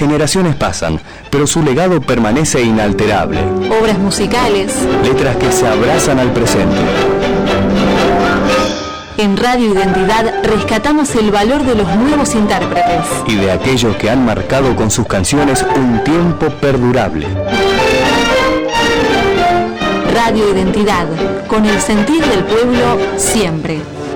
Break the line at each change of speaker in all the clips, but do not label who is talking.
generaciones pasan, pero su legado permanece inalterable.
Obras musicales.
Letras que se abrazan al presente.
En Radio Identidad rescatamos el valor de los nuevos intérpretes.
Y de aquellos que han marcado con sus canciones un tiempo perdurable.
Radio Identidad, con el sentir del pueblo siempre.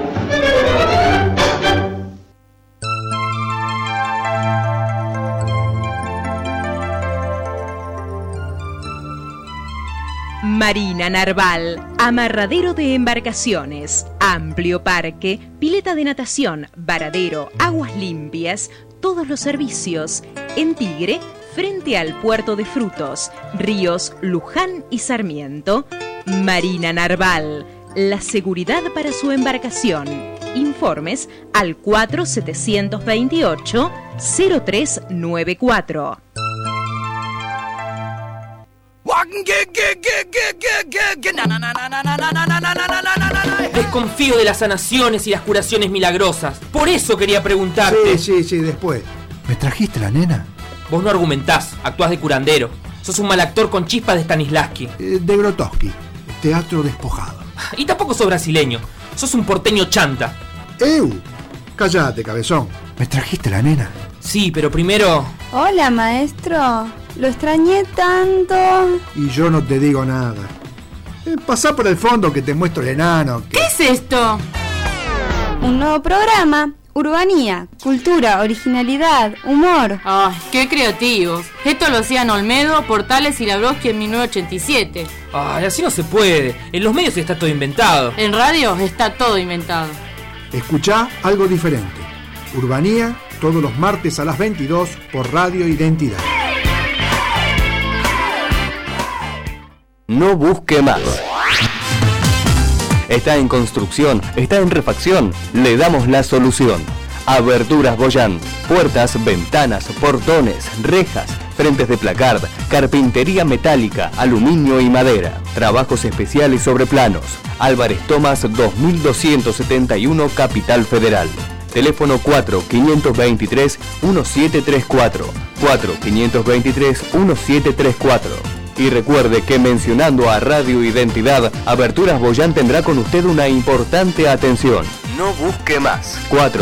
Marina Narval, amarradero de embarcaciones, amplio parque, pileta de natación, varadero, aguas limpias, todos los servicios. En Tigre, frente al puerto de Frutos, ríos Luján y Sarmiento. Marina Narval, la seguridad para su embarcación. Informes al 4728-0394.
Desconfío de las sanaciones y las curaciones milagrosas. Por eso quería preguntarte.
Sí, después. ¿Me trajiste la nena?
Vos no argumentás, actuás de curandero. Sos un mal actor con chispas de Stanislavski.
De Grotowski, teatro despojado.
Y tampoco sos brasileño. Sos un porteño chanta.
Cállate, cabezón. ¿Me trajiste la nena?
Sí, pero primero...
Hola, maestro. Lo extrañé tanto.
Y yo no te digo nada. Pasá por el fondo que te muestro el enano.
¿Qué es esto?
Un nuevo programa. Urbanía, cultura, originalidad, humor.
Ay, qué creativos. Esto lo hacían Olmedo, Portales y Labrowski en 1987.
Ay, así no se puede. En los medios está todo inventado.
En radio está todo inventado.
Escuchá algo diferente. Urbanía, todos los martes a las 22 por Radio Identidad.
No busque más. Está en construcción, está en refacción. Le damos la solución. Aberturas Boyán. Puertas, ventanas, portones, rejas, frentes de placard, carpintería metálica, aluminio y madera. Trabajos especiales sobre planos. Álvarez Tomás 2271, Capital Federal. Teléfono 4-523-1734. 4-523-1734. Y recuerde que mencionando a Radio Identidad, Aberturas Boyán tendrá con usted una importante atención. No busque más.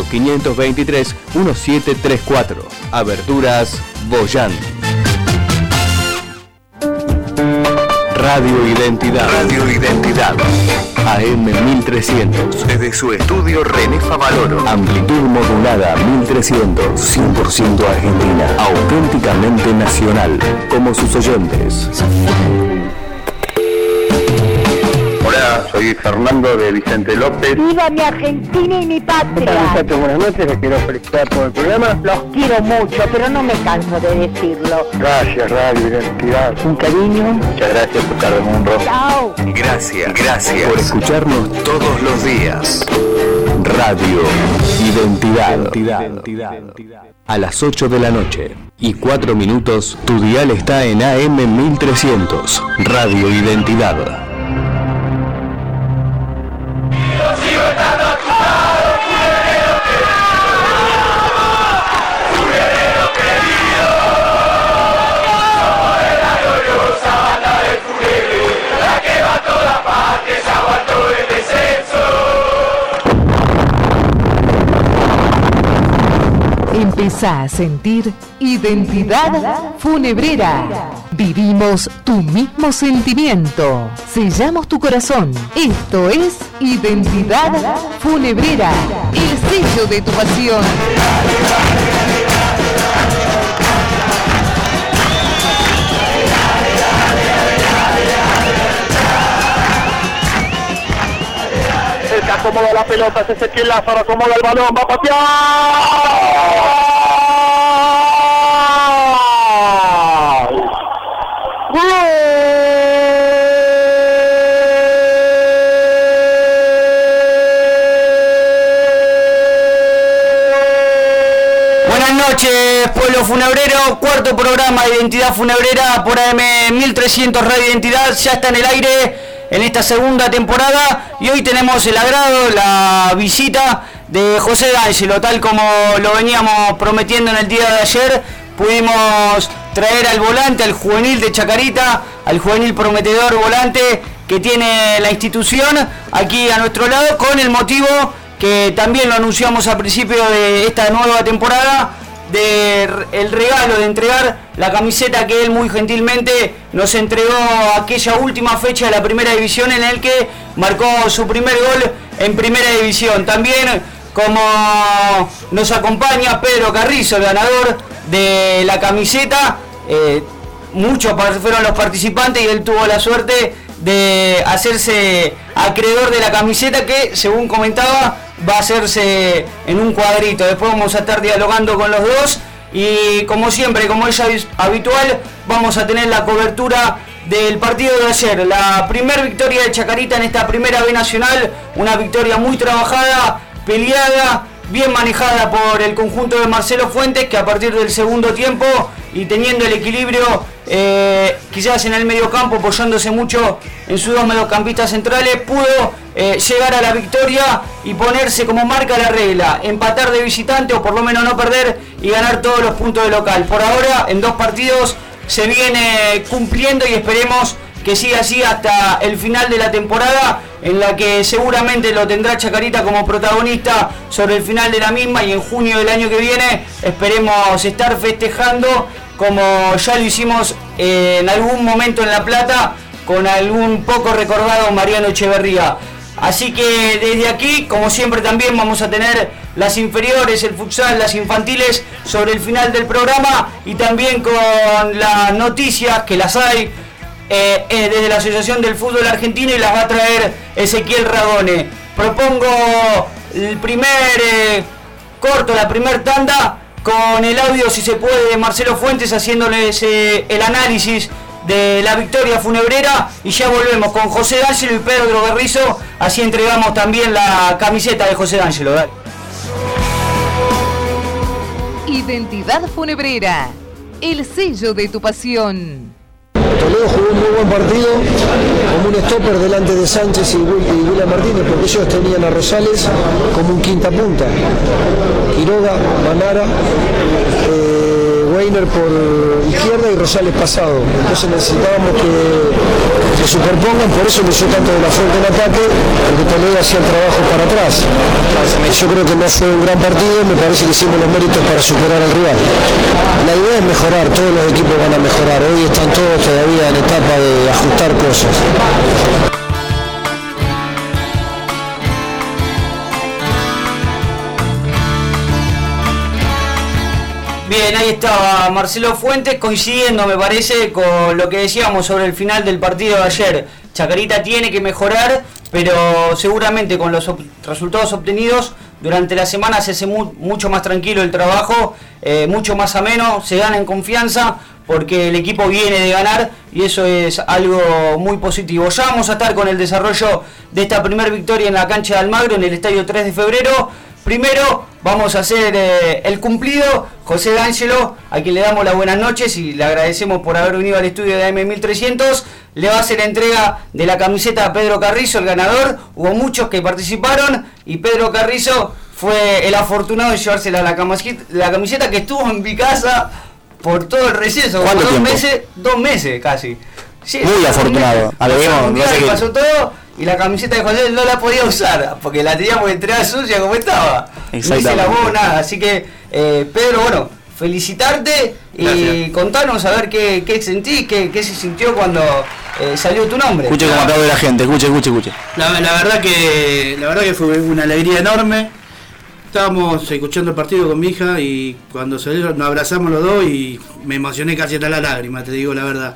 4-523-1734. Aberturas Boyán. Radio Identidad. Radio Identidad. AM 1300. Desde su estudio René Favaloro. Amplitud modulada 1300. 100% Argentina. Auténticamente nacional. Como sus oyentes.
Hola, soy Fernando de Vicente López.
¡Viva mi Argentina y mi patria!
Muchachos, buenas noches, les quiero felicitar por el programa.
Los quiero mucho, pero no me canso de decirlo.
Gracias, Radio Identidad.
Un cariño.
Muchas gracias por estar de mundo.
Chao.
Gracias por escucharnos todos los días. Radio Identidad. A las 8 de la noche y 4 minutos, tu dial está en AM 1300. Radio Identidad.
Empezá a sentir Identidad Funebrera. Vivimos tu mismo sentimiento. Sellamos tu corazón. Esto es Identidad Funebrera, el sello de tu pasión.
El que acomoda la pelota es Ezequiel Lázaro, acomoda el balón, va a patear.
Buenas noches, pueblo funebrero, cuarto programa de Identidad Funebrera por AM 1300 Radio Identidad, ya está en el aire en esta segunda temporada y hoy tenemos el agrado, la visita de José D'Angelo, tal como lo veníamos prometiendo en el día de ayer, pudimos traer al volante, al juvenil de Chacarita, al juvenil prometedor volante que tiene la institución aquí a nuestro lado, con el motivo que también lo anunciamos al principio de esta nueva temporada, el regalo de entregar la camiseta que él muy gentilmente nos entregó aquella última fecha de la primera división, en el que marcó su primer gol en primera división. También, como nos acompaña Pedro Carrizo, el ganador de la camiseta, muchos fueron los participantes y él tuvo la suerte de hacerse acreedor de la camiseta, que según comentaba va a hacerse en un cuadrito. Después vamos a estar dialogando con los dos y, como siempre, como es habitual, vamos a tener la cobertura del partido de ayer, la primera victoria de Chacarita en esta primera B nacional, una victoria muy trabajada, peleada, bien manejada por el conjunto de Marcelo Fuentes, que a partir del segundo tiempo y teniendo el equilibrio quizás en el mediocampo, apoyándose mucho en sus dos mediocampistas centrales, pudo llegar a la victoria y ponerse como marca la regla, empatar de visitante o por lo menos no perder y ganar todos los puntos de local. Por ahora, en 2 partidos se viene cumpliendo y esperemos que siga así hasta el final de la temporada, en la que seguramente lo tendrá Chacarita como protagonista sobre el final de la misma, y en junio del año que viene esperemos estar festejando como ya lo hicimos en algún momento en La Plata con algún poco recordado Mariano Echeverría. Así que desde aquí, como siempre, también vamos a tener las inferiores, el futsal, las infantiles sobre el final del programa, y también con las noticias, que las hay desde la Asociación del Fútbol Argentino, y las va a traer Ezequiel Ragone. Propongo el primer corto, la primer tanda, con el audio, si se puede, de Marcelo Fuentes haciéndoles el análisis de la victoria funebrera, y ya volvemos con José D'Angelo y Pedro Carrizo, así entregamos también la camiseta de José D'Angelo. Dale.
Identidad Funebrera, el sello de tu pasión.
Toledo jugó un muy buen partido, como un stopper delante de Sánchez y William Martínez, porque ellos tenían a Rosales como un quinta punta. Quiroga, Manara, Weiner por izquierda y Rosales pasado. Entonces necesitábamos que se superpongan, por eso lució tanto de la frente en ataque, porque Toledo hacía el trabajo para atrás. Yo creo que no fue un gran partido, me parece que hicimos los méritos para superar al rival. La idea es mejorar, todos los equipos van a mejorar, hoy están todos todavía en etapa de ajustar cosas.
Bien, ahí estaba Marcelo Fuentes, coincidiendo, me parece, con lo que decíamos sobre el final del partido de ayer. Chacarita tiene que mejorar, pero seguramente con los resultados obtenidos durante la semana se hace mucho más tranquilo el trabajo, mucho más ameno, se gana en confianza, porque el equipo viene de ganar y eso es algo muy positivo. Ya vamos a estar con el desarrollo de esta primera victoria en la cancha de Almagro, en el estadio 3 de febrero. Primero vamos a hacer el cumplido. José D'Angelo, a quien le damos las buenas noches y le agradecemos por haber venido al estudio de AM1300, le va a hacer la entrega de la camiseta a Pedro Carrizo, el ganador. Hubo muchos que participaron y Pedro Carrizo fue el afortunado de llevársela a la camiseta, que estuvo en mi casa por todo el receso. ¿Cuánto tiempo? 2 meses casi. Sí,
muy afortunado.
Pasó todo y la camiseta de José no la podía usar porque la teníamos entregada sucia como estaba. No se lavó nada. Así que, Pedro, bueno, felicitarte y gracias. Contanos a ver qué sentís, qué se sintió cuando salió tu nombre.
Escuche cómo acaba de la gente, escuche.
La verdad que fue una alegría enorme. Estábamos escuchando el partido con mi hija y cuando salió nos abrazamos los dos y me emocioné casi hasta la lágrima, te digo la verdad.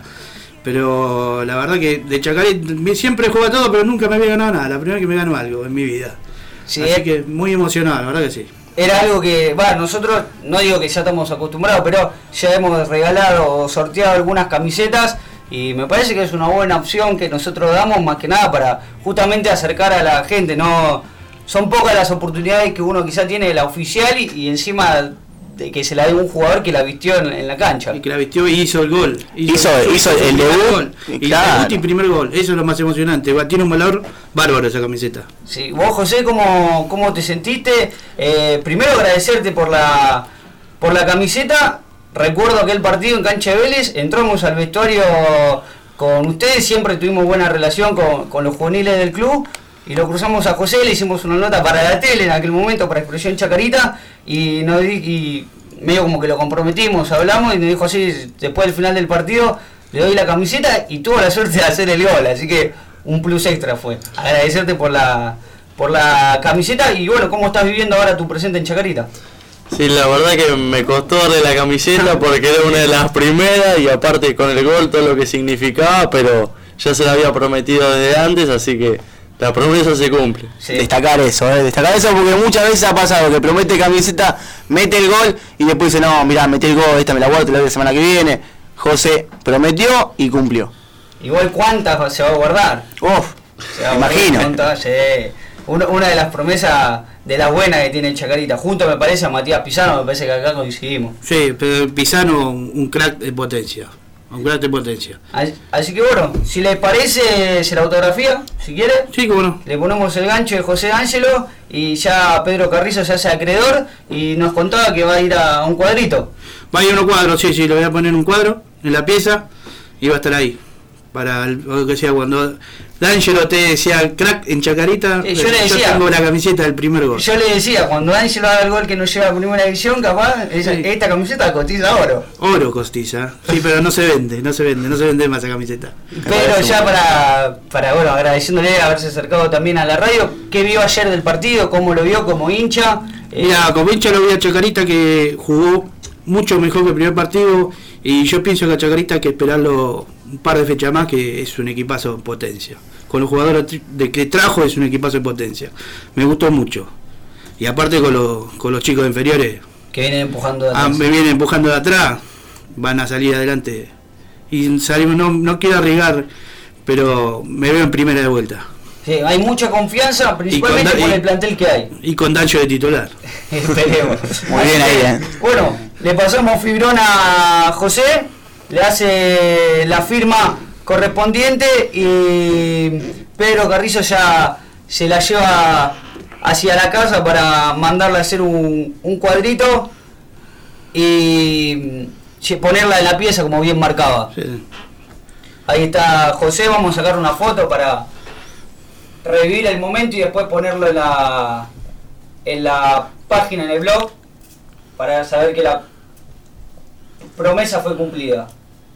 Pero la verdad que de Chacarita siempre juega todo, pero nunca me había ganado nada. La primera vez que me ganó algo en mi vida. Sí, así que muy emocionado, la verdad que sí.
Era algo que, nosotros no digo que ya estamos acostumbrados, pero ya hemos regalado o sorteado algunas camisetas y me parece que es una buena opción que nosotros damos, más que nada para justamente acercar a la gente. No son pocas las oportunidades que uno quizá tiene de la oficial y encima de que se la dé un jugador que la vistió en la cancha.
Y que la vistió y hizo el gol.
Hizo el debut.
Y el último primer gol. Eso es lo más emocionante. Tiene un valor bárbaro esa camiseta.
Sí, vos, José, ¿cómo te sentiste? Primero agradecerte por la camiseta, recuerdo aquel partido en cancha de Vélez, entramos al vestuario con ustedes, siempre tuvimos buena relación con los juveniles del club, y lo cruzamos a José, le hicimos una nota para la tele en aquel momento, para Expresión Chacarita, y medio como que lo comprometimos, hablamos, y me dijo así, después del final del partido, le doy la camiseta, y tuvo la suerte de hacer el gol, así que un plus extra fue. Agradecerte por la camiseta, y bueno, ¿cómo estás viviendo ahora tu presente en Chacarita?
Sí, la verdad que me costó darle la camiseta porque era una de las primeras, y aparte con el gol todo lo que significaba, pero ya se la había prometido desde antes, así que la promesa se cumple.
Sí. Destacar eso porque muchas veces ha pasado que promete camiseta, mete el gol y después dice, no, mirá, metí el gol, esta me la guardo, te la doy la semana que viene. José prometió y cumplió.
Igual cuántas se va a guardar.
Imagino.
Una de las promesas de la buena que tiene Chacarita, junto me parece a Matías Pisano, me parece que acá coincidimos.
Sí, pero Pisano un crack de potencia. Así
que bueno, si les parece, se la autografía, si quiere.
Sí, cómo no.
Le ponemos el gancho de José Ángelo y ya Pedro Carrizo se hace acreedor y nos contaba que va a ir a un cuadrito.
Va a ir a un cuadro, sí, lo voy a poner en un cuadro, en la pieza, y va a estar ahí. Para lo que sea, cuando D'Angelo te decía crack en Chacarita,
sí, yo
tengo la camiseta del primer gol.
Yo le decía, cuando D'Angelo haga el gol que nos lleva a primera división, capaz, esta camiseta cotiza oro.
Oro costiza, sí, pero no se vende más esa camiseta.
Pero ya para bueno, agradeciéndole haberse acercado también a la radio, ¿qué vio ayer del partido? ¿Cómo lo vio como hincha?
Mira, como hincha lo vi a Chacarita, que jugó mucho mejor que el primer partido, y yo pienso que a Chacarita hay que esperarlo un par de fechas más, que es un equipazo en potencia. Con los jugadores que trajo es un equipazo en potencia. Me gustó mucho. Y aparte con los chicos inferiores,
que vienen empujando de atrás.
Me vienen empujando de atrás, van a salir adelante. Y salimos, no quiero arriesgar, pero me veo en primera de vuelta.
Sí, hay mucha confianza, principalmente con el plantel que hay.
Y con Dancho de titular.
Esperemos.
Muy bien ahí,
Bueno, le pasamos fibrón a José, le hace la firma correspondiente y Pedro Carrizo ya se la lleva hacia la casa para mandarle a hacer un cuadrito y ponerla en la pieza como bien marcaba. Sí. Ahí está José, vamos a sacar una foto para revivir el momento y después ponerlo en la página, en el blog, para saber que la promesa fue cumplida.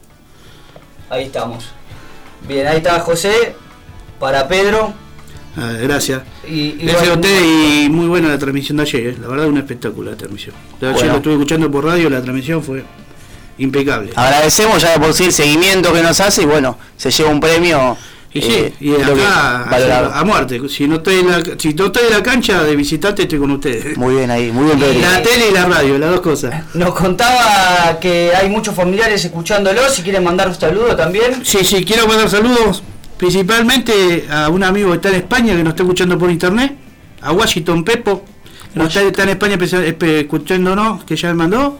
Ahí estamos. Bien, ahí está José, para Pedro.
Gracias. Gracias a ustedes, y muy buena la transmisión de ayer, la verdad un espectáculo la transmisión. Ayer lo estuve escuchando por radio, la transmisión fue impecable.
Agradecemos ya de por sí el seguimiento que nos hace y bueno, se lleva un premio.
Y sí, y acá a muerte. Si no estoy en la cancha de visitante, estoy con ustedes.
Muy bien ahí, muy bien.
La tele y la radio, las dos cosas.
Nos contaba que hay muchos familiares escuchándolo, si quieren mandar un saludo también.
Sí, quiero mandar saludos principalmente a un amigo que está en España, que nos está escuchando por internet, a Washington Pepo, que está en España escuchándonos, que ya me mandó,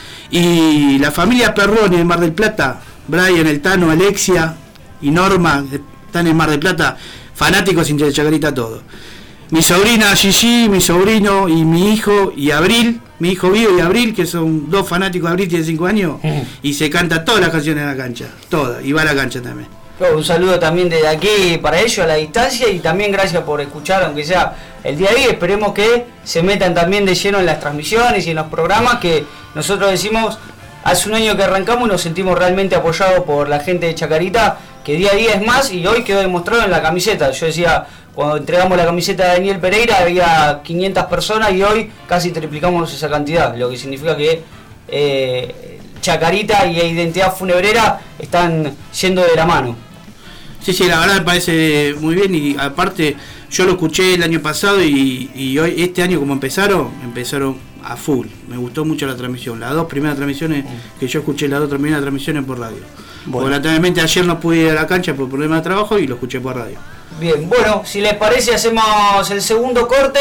y la familia Perroni de Mar del Plata, Brian, el Tano, Alexia y Norma, están en Mar del Plata, fanáticos de Chacarita todos. Mi sobrina Gigi, mi sobrino y mi hijo y Abril, mi hijo Vivo y Abril, que son dos fanáticos. Abril tiene 5 años y se canta todas las canciones en la cancha, todas, y va a la cancha también.
Un saludo también desde aquí para ellos a la distancia, y también gracias por escuchar, aunque sea el día a día. Esperemos que se metan también de lleno en las transmisiones y en los programas, que nosotros decimos, hace un año que arrancamos y nos sentimos realmente apoyados por la gente de Chacarita, que día a día es más, y hoy quedó demostrado en la camiseta. Yo decía, cuando entregamos la camiseta de Daniel Pereira había 500 personas y hoy casi triplicamos esa cantidad, lo que significa que Chacarita y Identidad Funebrera están yendo de la mano.
Sí, la verdad me parece muy bien, y aparte yo lo escuché el año pasado y hoy, este año como empezaron a full. Me gustó mucho la transmisión, las dos primeras transmisiones que yo escuché, las dos primeras transmisiones por radio. Bueno. Lamentablemente ayer no pude ir a la cancha por problemas de trabajo y lo escuché por radio.
Bien, bueno, si les parece hacemos el segundo corte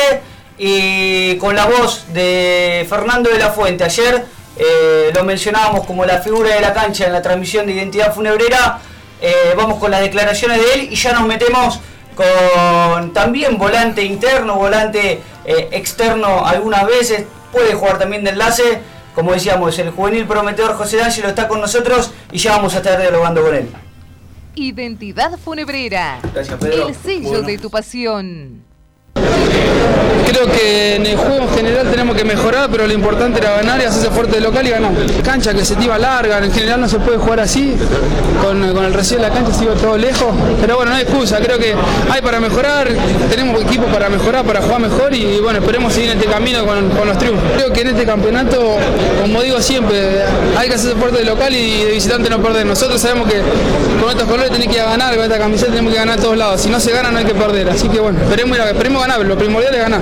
y con la voz de Fernando de la Fuente. Ayer lo mencionábamos como la figura de la cancha en la transmisión de Identidad Funebrera. Vamos con las declaraciones de él y ya nos metemos con también volante interno, volante externo algunas veces, puede jugar también de enlace, como decíamos, el juvenil prometedor José D'Angelo está con nosotros y ya vamos a estar dialogando con él.
Identidad Funebrera.
Gracias, Pedro.
El sello de tu pasión.
Creo que en el juego en general tenemos que mejorar, pero lo importante era ganar y hacerse fuerte de local y ganar. Cancha que se te iba larga, en general no se puede jugar así, con el recién de la cancha se iba todo lejos, pero bueno, no hay excusa, creo que hay para mejorar, tenemos equipo para mejorar, para jugar mejor y bueno, esperemos seguir en este camino con los triunfos. Creo que en este campeonato, como digo siempre, hay que hacerse fuerte de local y de visitante no perder. Nosotros sabemos que con estos colores tenés que ir a ganar, con esta camiseta tenemos que ganar a todos lados, si no se gana no hay que perder, así que bueno, esperemos ganar, lo primordial es ganar.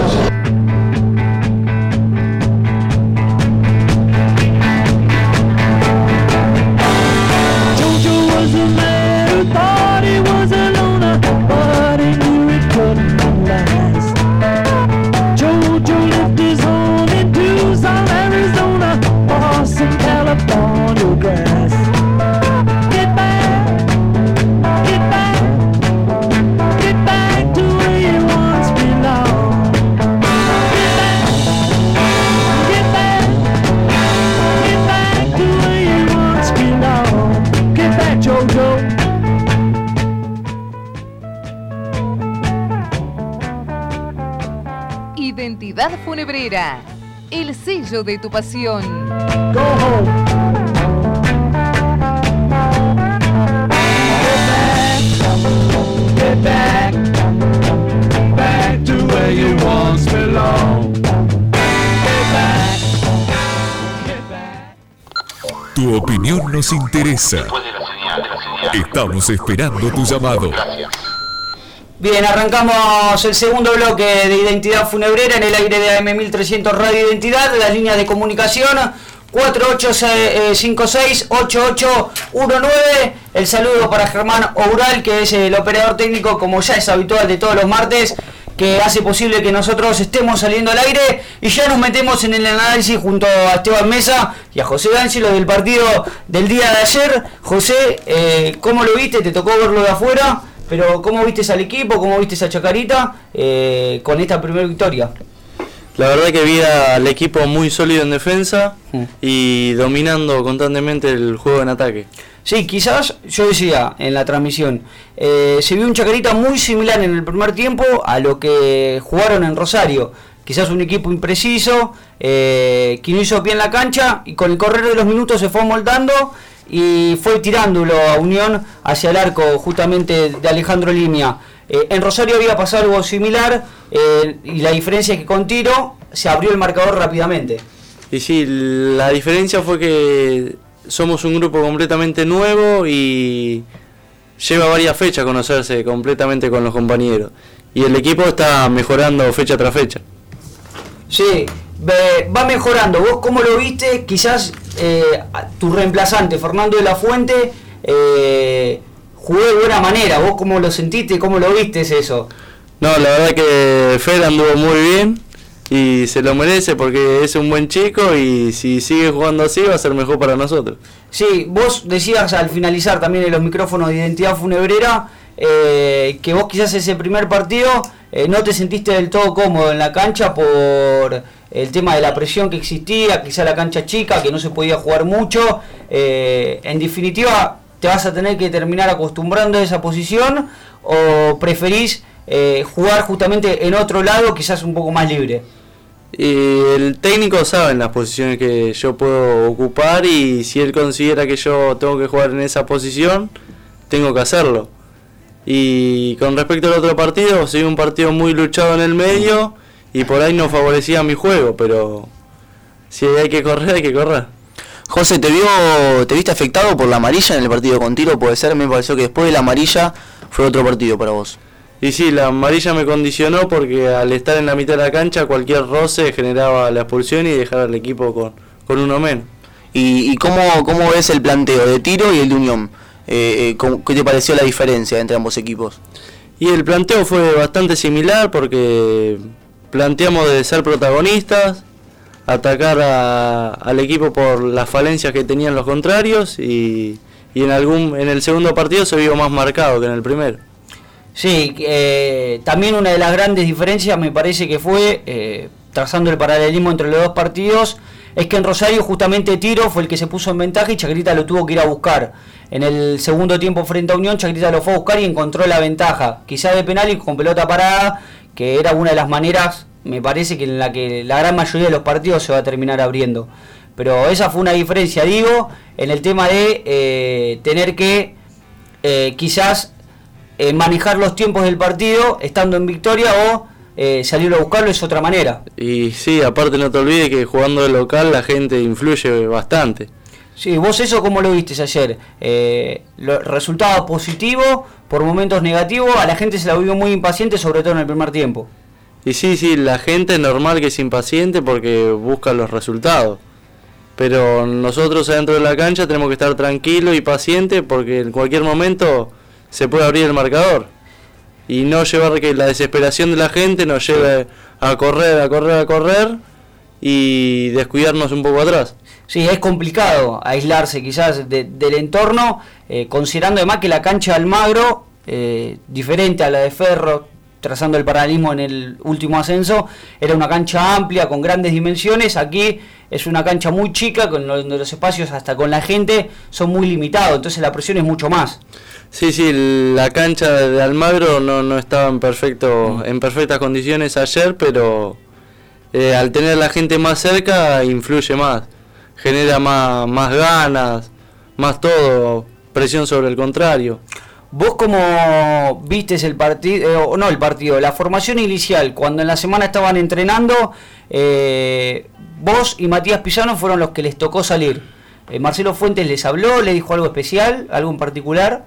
Identidad Funebrera, el sello de tu pasión.
Go home. Get back, back to where you once belonged. Get back, get back.
Tu opinión nos interesa. Estamos esperando tu llamado.
Bien, arrancamos el segundo bloque de Identidad Funebrera en el aire de AM 1300 Radio Identidad, las líneas de comunicación 4856-8819. El saludo para Germán Oural, que es el operador técnico, como ya es habitual de todos los martes, que hace posible que nosotros estemos saliendo al aire. Y ya nos metemos en el análisis junto a Esteban Mesa y a José D'Angelo del partido del día de ayer. José, ¿cómo lo viste? ¿Te tocó verlo de afuera? Pero ¿cómo viste al equipo? ¿Cómo viste a Chacarita con esta primera victoria?
La verdad que vi al equipo muy sólido en defensa y dominando constantemente el juego en ataque.
Sí, quizás, yo decía en la transmisión, se vio un Chacarita muy similar en el primer tiempo a lo que jugaron en Rosario. Quizás un equipo impreciso, que no hizo pie en la cancha y con el correr de los minutos se fue moldando y fue tirándolo a Unión hacia el arco justamente de Alejandro Limia. En Rosario había pasado algo similar y la diferencia es que con tiro se abrió el marcador rápidamente.
Y sí, la diferencia fue que somos un grupo completamente nuevo y lleva varias fechas conocerse completamente con los compañeros. Y el equipo está mejorando fecha tras fecha.
Sí, va mejorando. ¿Vos cómo lo viste? Quizás tu reemplazante, Fernando de la Fuente, jugó de buena manera. ¿Vos cómo lo sentiste? ¿Cómo lo viste eso?
No, la verdad que Fer anduvo muy bien y se lo merece porque es un buen chico y si sigue jugando así va a ser mejor para nosotros.
Sí, vos decías al finalizar también en los micrófonos de Identidad Funebrera que vos quizás ese primer partido no te sentiste del todo cómodo en la cancha por el tema de la presión que existía, quizá la cancha chica, que no se podía jugar mucho. En definitiva, ¿te vas a tener que terminar acostumbrando a esa posición o preferís jugar justamente en otro lado, quizás un poco más libre?
Y el técnico sabe las posiciones que yo puedo ocupar y si él considera que yo tengo que jugar en esa posición, tengo que hacerlo. Y con respecto al otro partido, soy un partido muy luchado en el medio y por ahí no favorecía mi juego, pero si hay que correr, hay que correr.
José, ¿te viste afectado por la amarilla en el partido con Tiro? Puede ser, me pareció que después de la amarilla fue otro partido para vos.
Y sí, la amarilla me condicionó porque al estar en la mitad de la cancha cualquier roce generaba la expulsión y dejar al equipo con uno menos.
¿Y cómo ves el planteo de Tiro y el de Unión? ¿Qué te pareció la diferencia entre ambos equipos?
Y el planteo fue bastante similar porque planteamos de ser protagonistas, atacar al equipo por las falencias que tenían los contrarios y en el segundo partido se vio más marcado que en el primero.
Sí, también una de las grandes diferencias me parece que fue, trazando el paralelismo entre los dos partidos, es que en Rosario justamente Tiro fue el que se puso en ventaja y Chacarita lo tuvo que ir a buscar. En el segundo tiempo frente a Unión, Chacarita lo fue a buscar y encontró la ventaja, quizá de penal y con pelota parada, que era una de las maneras, me parece, que en la que la gran mayoría de los partidos se va a terminar abriendo. Pero esa fue una diferencia, digo, en el tema de tener que quizás manejar los tiempos del partido estando en victoria o salir a buscarlo es otra manera.
Y sí, aparte no te olvides que jugando de local la gente influye bastante.
Sí, vos eso cómo lo viste ayer, resultado positivo, por momentos negativos, a la gente se la vio muy impaciente, sobre todo en el primer tiempo.
Y sí, la gente es normal que es impaciente porque busca los resultados. Pero nosotros adentro de la cancha tenemos que estar tranquilos y pacientes porque en cualquier momento se puede abrir el marcador. Y no llevar que la desesperación de la gente nos lleve a correr y descuidarnos un poco atrás.
Sí, es complicado aislarse quizás del entorno, considerando además que la cancha de Almagro, diferente a la de Ferro, trazando el paralelismo en el último ascenso, era una cancha amplia, con grandes dimensiones. Aquí es una cancha muy chica, donde los espacios hasta con la gente son muy limitados, entonces la presión es mucho más.
Sí, la cancha de Almagro no estaba en perfectas condiciones ayer, pero al tener la gente más cerca influye más, genera más ganas, más todo, presión sobre el contrario.
¿Vos cómo vistes el partido, la formación inicial, cuando en la semana estaban entrenando, vos y Matías Pisano fueron los que les tocó salir? ¿Marcelo Fuentes les habló, le dijo algo especial, algo en particular?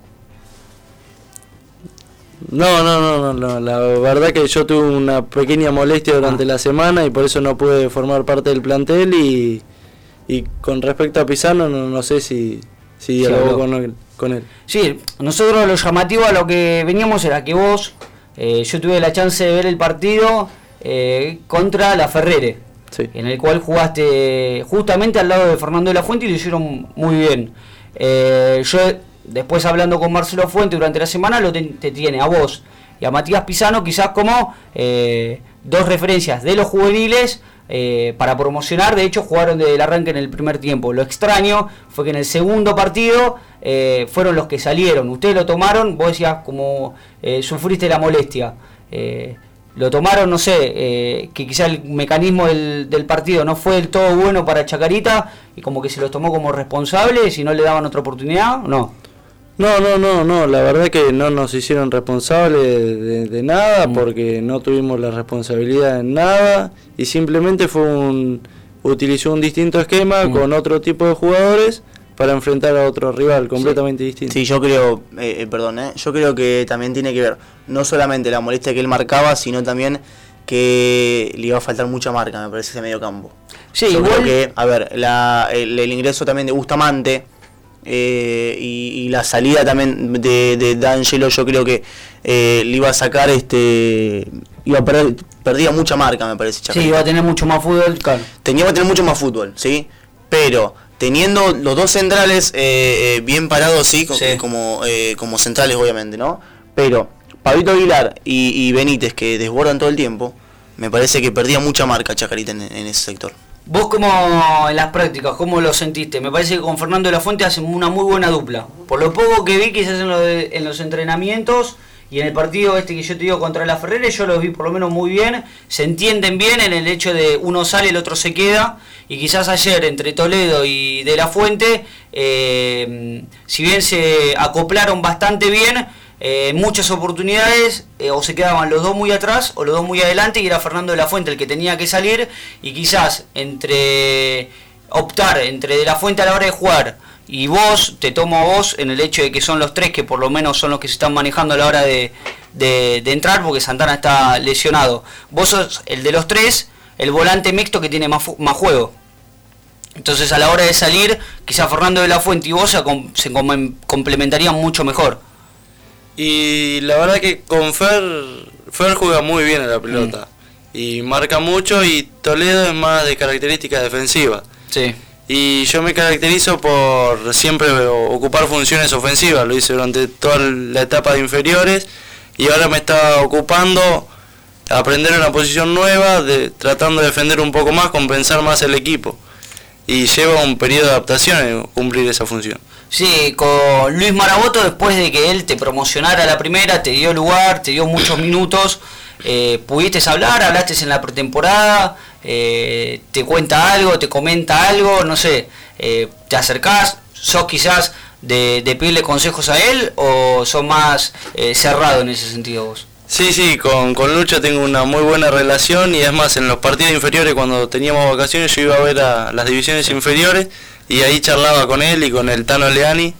No, la verdad que yo tuve una pequeña molestia durante la semana y por eso no pude formar parte del plantel y con respecto a Pisano no sé si dialogó con él. Sí,
nosotros lo llamativo a lo que veníamos era que vos, yo tuve la chance de ver el partido contra la Ferrere, sí, en el cual jugaste justamente al lado de Fernando de la Fuente y lo hicieron muy bien. Yo después hablando con Marcelo Fuente durante la semana te tiene a vos y a Matías Pisano quizás como dos referencias de los juveniles para promocionar. De hecho jugaron desde el arranque en el primer tiempo. Lo extraño fue que en el segundo partido fueron los que salieron. Ustedes lo tomaron, vos decías como sufriste la molestia, lo tomaron, no sé, que quizá el mecanismo del partido no fue del todo bueno para Chacarita y como que se los tomó como responsables y no le daban otra oportunidad, ¿no?
No, la verdad que no nos hicieron responsables de nada porque no tuvimos la responsabilidad en nada y simplemente utilizó un distinto esquema con otro tipo de jugadores para enfrentar a otro rival completamente distinto.
Sí, yo creo, yo creo que también tiene que ver no solamente la molestia que él marcaba, sino también que le iba a faltar mucha marca, me parece, ese medio campo. Sí, yo creo que, a ver, el ingreso también de Bustamante y la salida también de D'Angelo, yo creo que le iba a sacar perdía mucha marca, me parece, Chacarita.
Sí, iba a tener mucho más fútbol, claro.
Iba a tener mucho más fútbol, sí, pero teniendo los dos centrales bien parados, sí, como centrales obviamente, ¿no? Pero Pablito Aguilar y Benítez, que desbordan todo el tiempo, me parece que perdía mucha marca Chacarita en ese sector.
Vos como en las prácticas, ¿cómo lo sentiste? Me parece que con Fernando de la Fuente hacen una muy buena dupla. Por lo poco que vi quizás en los entrenamientos y en el partido que yo te digo contra la Ferrere, yo los vi por lo menos muy bien, se entienden bien en el hecho de uno sale, el otro se queda, y quizás ayer entre Toledo y de la Fuente, si bien se acoplaron bastante bien, muchas oportunidades o se quedaban los dos muy atrás o los dos muy adelante y era Fernando de la Fuente el que tenía que salir y quizás optar entre de la Fuente a la hora de jugar y vos, te tomo a vos en el hecho de que son los tres que por lo menos son los que se están manejando a la hora de entrar porque Santana está lesionado. Vos sos el de los tres, el volante mixto que tiene más juego. Entonces a la hora de salir quizás Fernando de la Fuente y vos se complementarían mucho mejor.
Y la verdad que con Fer juega muy bien a la pelota y marca mucho y Toledo es más de características defensivas.
Sí.
Y yo me caracterizo por siempre ocupar funciones ofensivas, lo hice durante toda la etapa de inferiores y ahora me está ocupando aprender una posición nueva, tratando de defender un poco más, compensar más el equipo. y lleva un periodo de adaptación en cumplir esa función.
Sí, con Luis Maraboto, después de que él te promocionara a la primera, te dio lugar, te dio muchos minutos, pudiste hablar, hablaste en la pretemporada, te cuenta algo, te comenta algo, no sé, te acercás, sos quizás de pedirle consejos a él o sos más cerrado en ese sentido vos.
Sí, con Lucho tengo una muy buena relación y es más, en los partidos inferiores cuando teníamos vacaciones yo iba a ver a las divisiones inferiores y ahí charlaba con él y con el Tano Leani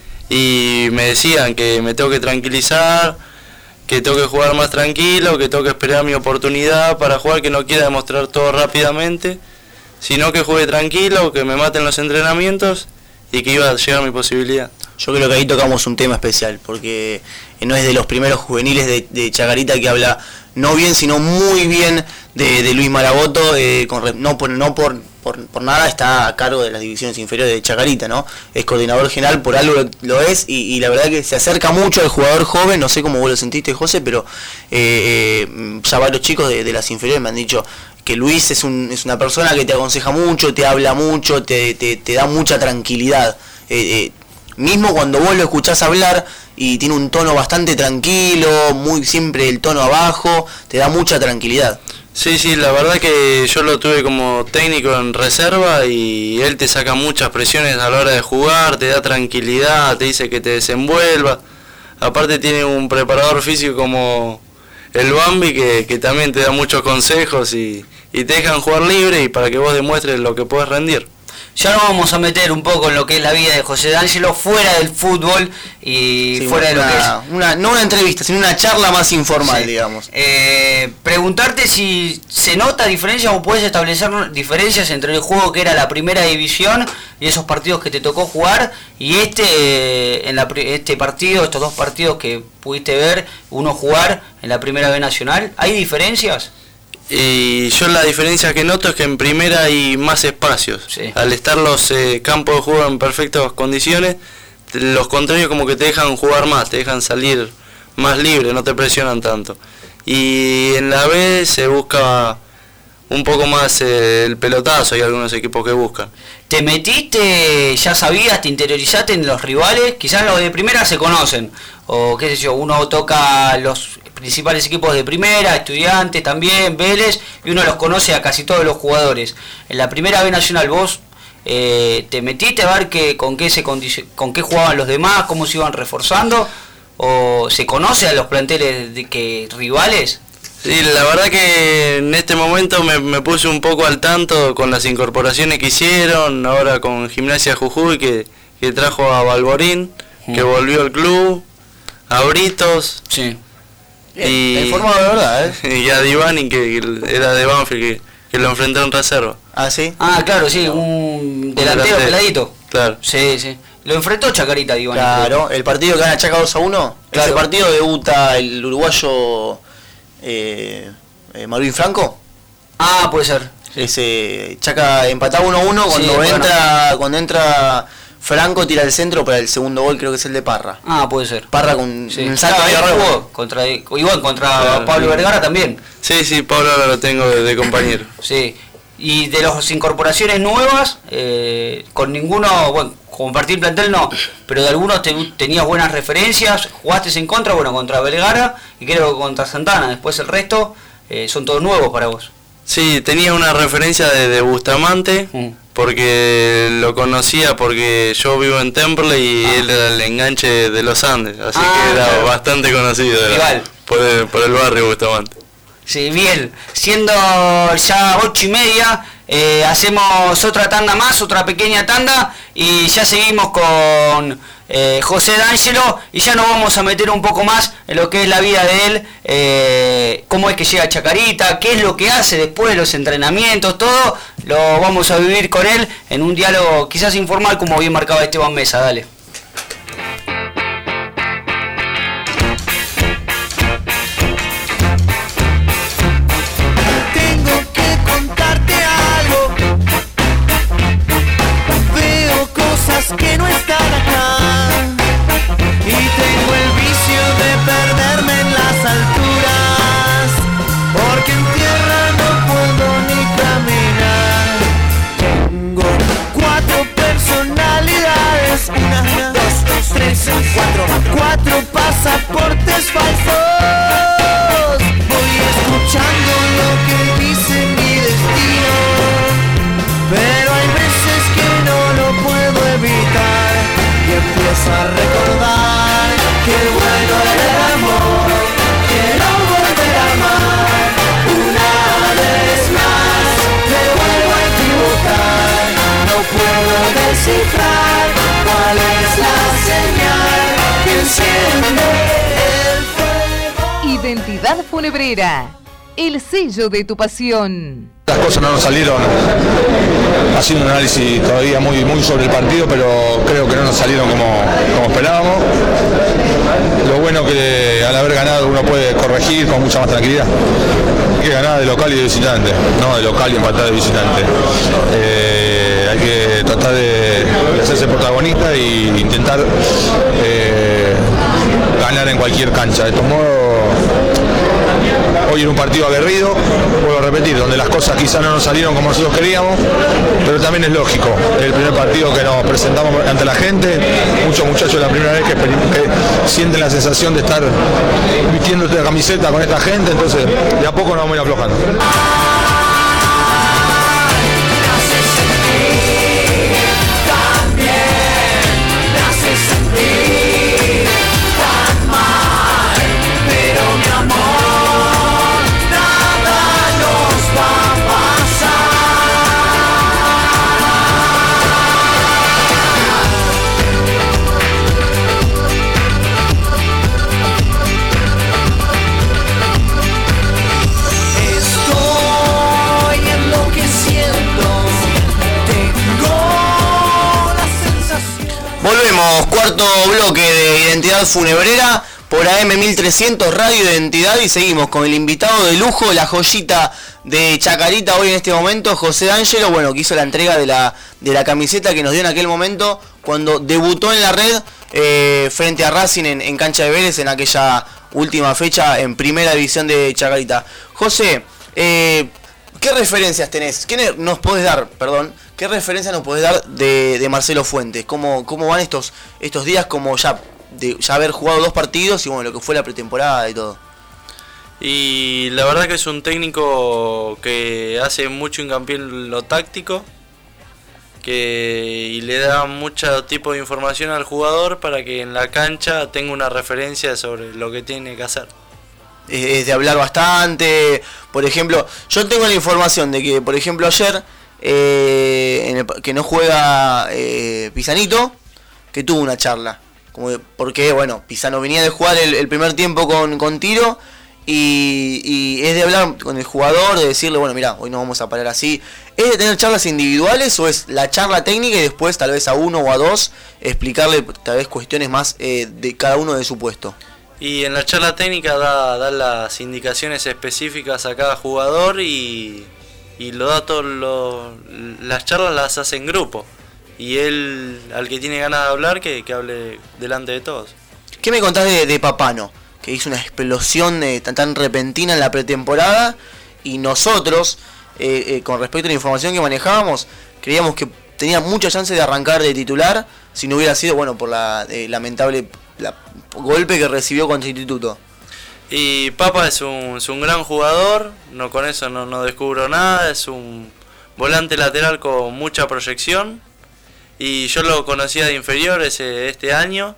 y me decían que me tengo que tranquilizar, que tengo que jugar más tranquilo, que tengo que esperar mi oportunidad para jugar, que no quiera demostrar todo rápidamente, sino que juegue tranquilo, que me maten los entrenamientos y que iba a llegar mi posibilidad.
Yo creo que ahí tocamos un tema especial, porque no es de los primeros juveniles de Chacarita que habla no bien, sino muy bien de Luis Maraboto, no por nada está a cargo de las divisiones inferiores de Chacarita, ¿no? Es coordinador general, por algo lo es, y la verdad que se acerca mucho al jugador joven, no sé cómo vos lo sentiste, José, pero ya varios chicos de las inferiores me han dicho que Luis es una persona que te aconseja mucho, te habla mucho, te da mucha tranquilidad. Mismo cuando vos lo escuchás hablar y tiene un tono bastante tranquilo, muy siempre el tono abajo, te da mucha tranquilidad.
Sí, la verdad que yo lo tuve como técnico en reserva y él te saca muchas presiones a la hora de jugar, te da tranquilidad, te dice que te desenvuelva. Aparte tiene un preparador físico como el Bambi que también te da muchos consejos y te dejan jugar libre y para que vos demuestres lo que podés rendir.
Ya nos vamos a meter un poco en lo que es la vida de José D'Angelo fuera del fútbol y fuera de lo que es.
No una entrevista, sino una charla más informal, digamos.
Preguntarte si se nota diferencia o puedes establecer diferencias entre el juego que era la primera división y esos partidos que te tocó jugar y este partido, estos dos partidos que pudiste ver, uno jugar en la primera B Nacional. ¿Hay diferencias?
Y yo la diferencia que noto es que en primera hay más espacios. Sí. Al estar los campos de juego en perfectas condiciones, los contrarios como que te dejan jugar más, te dejan salir más libre, no te presionan tanto. Y en la B se busca un poco más el pelotazo, hay algunos equipos que buscan.
¿Te metiste, ya sabías, te interiorizaste en los rivales? Quizás los de primera se conocen, o qué sé yo, uno toca los principales equipos de primera, Estudiantes también, Vélez, y uno los conoce a casi todos los jugadores. En la primera B Nacional vos te metiste a ver con qué jugaban los demás, cómo se iban reforzando, o se conoce a los planteles rivales.
Sí, la verdad que en este momento me puse un poco al tanto con las incorporaciones que hicieron, ahora con Gimnasia Jujuy que trajo a Balborín, que volvió al club, a Britos.
Sí.
Y
informado de verdad,
y a Divani que era de Banfield que lo enfrentó en reserva.
Ah, sí.
Ah, claro, sí, un delantero peladito.
Claro.
Sí. Lo enfrentó Chacarita, Divani.
Claro, el partido que gana Chaca 2-1. Claro. Ese partido debuta el uruguayo Marvin Franco.
Ah, puede ser.
Ese Chaca empataba 1-1 cuando entra Franco, tira el centro para el segundo gol, creo que es el de Parra.
Ah, puede ser.
Parra con un salto de
contra Pablo Vergara también.
Sí, Pablo ahora lo tengo de compañero.
Sí. Y de las incorporaciones nuevas, con ninguno, bueno, compartir plantel no, pero de algunos tenías buenas referencias, jugaste en contra, contra Vergara y creo que contra Santana, después el resto son todos nuevos para vos.
Sí, tenía una referencia de Bustamante, porque lo conocía porque yo vivo en Temple y él era el enganche de los Andes, así que era bastante conocido por el barrio Bustamante.
Sí, bien, siendo ya 8:30, hacemos otra tanda más, otra pequeña tanda y ya seguimos con José D'Angelo y ya nos vamos a meter un poco más en lo que es la vida de él, cómo es que llega a Chacarita, qué es lo que hace después de los entrenamientos, todo lo vamos a vivir con él en un diálogo quizás informal como bien marcaba Esteban Mesa. Dale.
Que no están acá y tengo el vicio de perderme en las alturas porque en tierra no puedo ni caminar. Tengo
Identidad Funebrera, el sello de tu pasión.
Las cosas no nos salieron, haciendo un análisis todavía muy sobre el partido, pero creo que no nos salieron como esperábamos. Lo bueno que al haber ganado uno puede corregir con mucha más tranquilidad. Hay que ganar de local y de visitante, no de local y empatar de visitante. Hay que tratar de hacerse protagonista e intentar ganar en cualquier cancha. De estos modos, hoy era un partido aguerrido, vuelvo a repetir, donde las cosas quizás no nos salieron como nosotros queríamos, pero también es lógico. Es el primer partido que nos presentamos ante la gente, muchos muchachos la primera vez que sienten la sensación de estar vistiendo esta camiseta con esta gente, entonces de a poco nos vamos a ir aflojando.
Volvemos, cuarto bloque de Identidad Funebrera por AM 1300 Radio Identidad y seguimos con el invitado de lujo, la joyita de Chacarita hoy en este momento, José D'Angelo, bueno, que hizo la entrega de la camiseta que nos dio en aquel momento cuando debutó en la red frente a Racing en cancha de Vélez en aquella última fecha en primera división de Chacarita. José, ¿qué referencias tenés? ¿Qué nos podés dar, ¿Qué referencia nos podés dar de Marcelo Fuentes? ¿Cómo van estos días como ya haber jugado 2 partidos y bueno, lo que fue la pretemporada y todo?
Y la verdad que es un técnico que hace mucho hincapié en lo táctico y le da mucho tipo de información al jugador para que en la cancha tenga una referencia sobre lo que tiene que hacer.
Es de hablar bastante. Por ejemplo, yo tengo la información de que, por ejemplo, ayer que no juega Pisanito, que tuvo una charla, porque bueno, Pisano venía de jugar el primer tiempo con Tiro y es de hablar con el jugador, de decirle, bueno, mira, hoy no vamos a parar así. ¿Es de tener charlas individuales o es la charla técnica y después tal vez a uno o a dos explicarle tal vez cuestiones más de cada uno de su puesto?
Y en la charla técnica da las indicaciones específicas a cada jugador y lo da las charlas las hace en grupo. Y él, al que tiene ganas de hablar, que hable delante de todos.
¿Qué me contás de Papano? Que hizo una explosión tan repentina en la pretemporada y nosotros, con respecto a la información que manejábamos, creíamos que tenía mucha chance de arrancar de titular si no hubiera sido, bueno, por la lamentable golpe que recibió contra el Instituto.
Y Papa es un gran jugador, con eso no descubro nada, es un volante lateral con mucha proyección y yo lo conocía de inferiores este año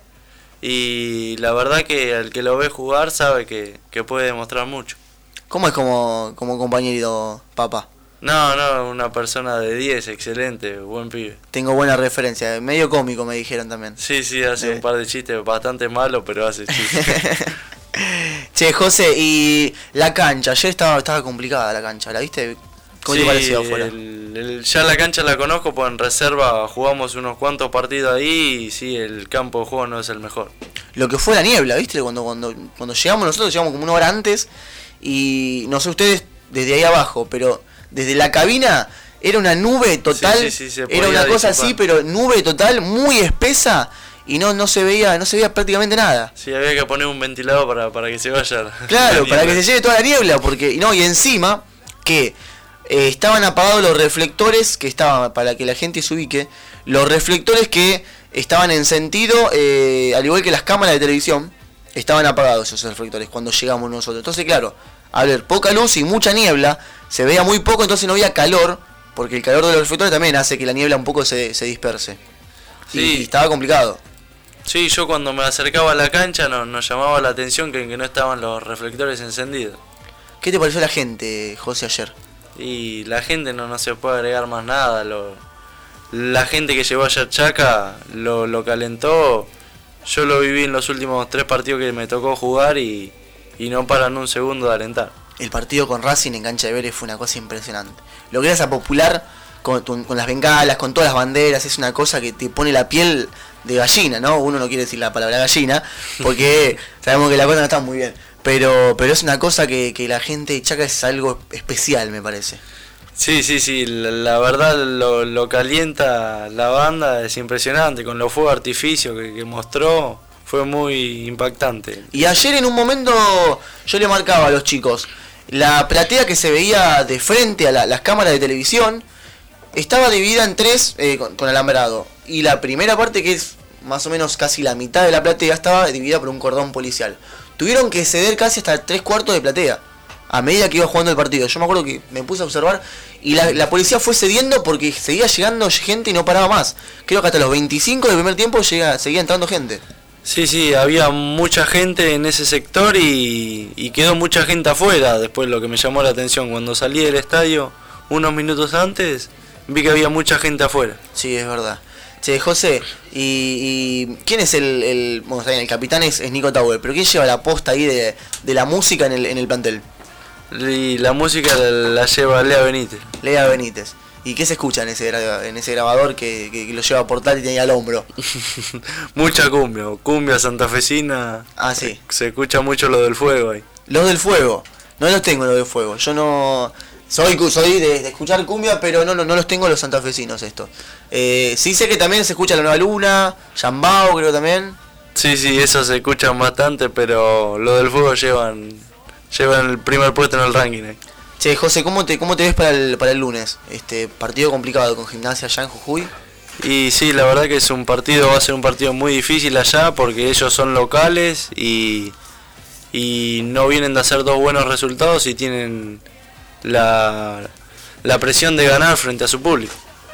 y la verdad que el que lo ve jugar sabe que puede demostrar mucho.
¿Cómo es como compañero Papa?
No, una persona de 10, excelente, buen pibe.
Tengo buena referencia, medio cómico me dijeron también.
Sí, hace un par de chistes bastante malos, pero hace chistes.
Che, José, y la cancha, ayer estaba complicada la cancha, ¿la viste? ¿Cómo te pareció afuera?
Ya la cancha la conozco, pues en reserva jugamos unos cuantos partidos ahí y sí, el campo de juego no es el mejor.
Lo que fue la niebla, ¿viste? Cuando llegamos nosotros, llegamos como una hora antes y no sé ustedes desde ahí abajo, pero desde la cabina era una nube total,
sí,
era una cosa así, pero nube total, muy espesa. Y no se veía prácticamente nada.
Sí, había que poner un ventilador para que se vaya.
Claro, para que se lleve toda la niebla, porque y encima que estaban apagados los reflectores que estaban, para que la gente se ubique, los reflectores que estaban en sentido, al igual que las cámaras de televisión, estaban apagados esos reflectores cuando llegamos nosotros. Entonces, claro, a ver, poca luz y mucha niebla, se veía muy poco, entonces no había calor, porque el calor de los reflectores también hace que la niebla un poco se disperse.
Sí.
Y estaba complicado.
Sí, yo cuando me acercaba a la cancha nos llamaba la atención que no estaban los reflectores encendidos.
¿Qué te pareció la gente, José, ayer?
Y la gente no se puede agregar más nada. La gente que llevó ayer Chaca lo calentó. Yo lo viví en los últimos 3 partidos que me tocó jugar y y no paran un segundo de alentar.
El partido con Racing en cancha de Vélez fue una cosa impresionante. Lo que era esa popular con las bengalas, con todas las banderas, es una cosa que te pone la piel de gallina, ¿no? Uno no quiere decir la palabra gallina, porque sabemos que la cosa no está muy bien. Pero es una cosa que la gente de Chaca es algo especial, me parece.
Sí, la verdad lo que alienta la banda es impresionante, con los fuegos de artificio que mostró, fue muy impactante.
Y ayer en un momento yo le marcaba a los chicos, la platea que se veía de frente a las cámaras de televisión estaba dividida en tres con alambrado. Y la primera parte, que es más o menos casi la mitad de la platea, estaba dividida por un cordón policial. Tuvieron que ceder casi hasta 3/4 de platea a medida que iba jugando el partido. Yo me acuerdo que me puse a observar y la policía fue cediendo porque seguía llegando gente y no paraba más. Creo que hasta los 25 del primer tiempo seguía entrando gente.
Sí, había mucha gente en ese sector y quedó mucha gente afuera. Después lo que me llamó la atención, cuando salí del estadio, unos minutos antes, vi que había mucha gente afuera.
Sí, es verdad. Che, José, ¿y quién es el capitán es Nico Tauber, pero quién lleva la posta ahí de la música en el plantel?
Y la música la lleva Lea Benítez.
Lea Benítez. ¿Y qué se escucha en ese grabador que lo lleva a portal y tenía al hombro?
Mucha cumbia santafesina.
Ah, sí.
Se escucha mucho lo del fuego ahí.
Los del fuego, no los tengo los del fuego. Yo no soy de escuchar cumbia, pero no los tengo los santafesinos estos. Sí sé que también se escucha La Nueva Luna, Yambao creo también.
Sí, eso se escuchan bastante, pero los del fuego llevan el primer puesto en el ranking ahí.
Che, José, ¿cómo te ves para el lunes? Partido complicado con Gimnasia allá en Jujuy.
Y sí, la verdad que va a ser un partido muy difícil allá porque ellos son locales y no vienen de hacer 2 buenos resultados y tienen la presión de ganar frente a su público.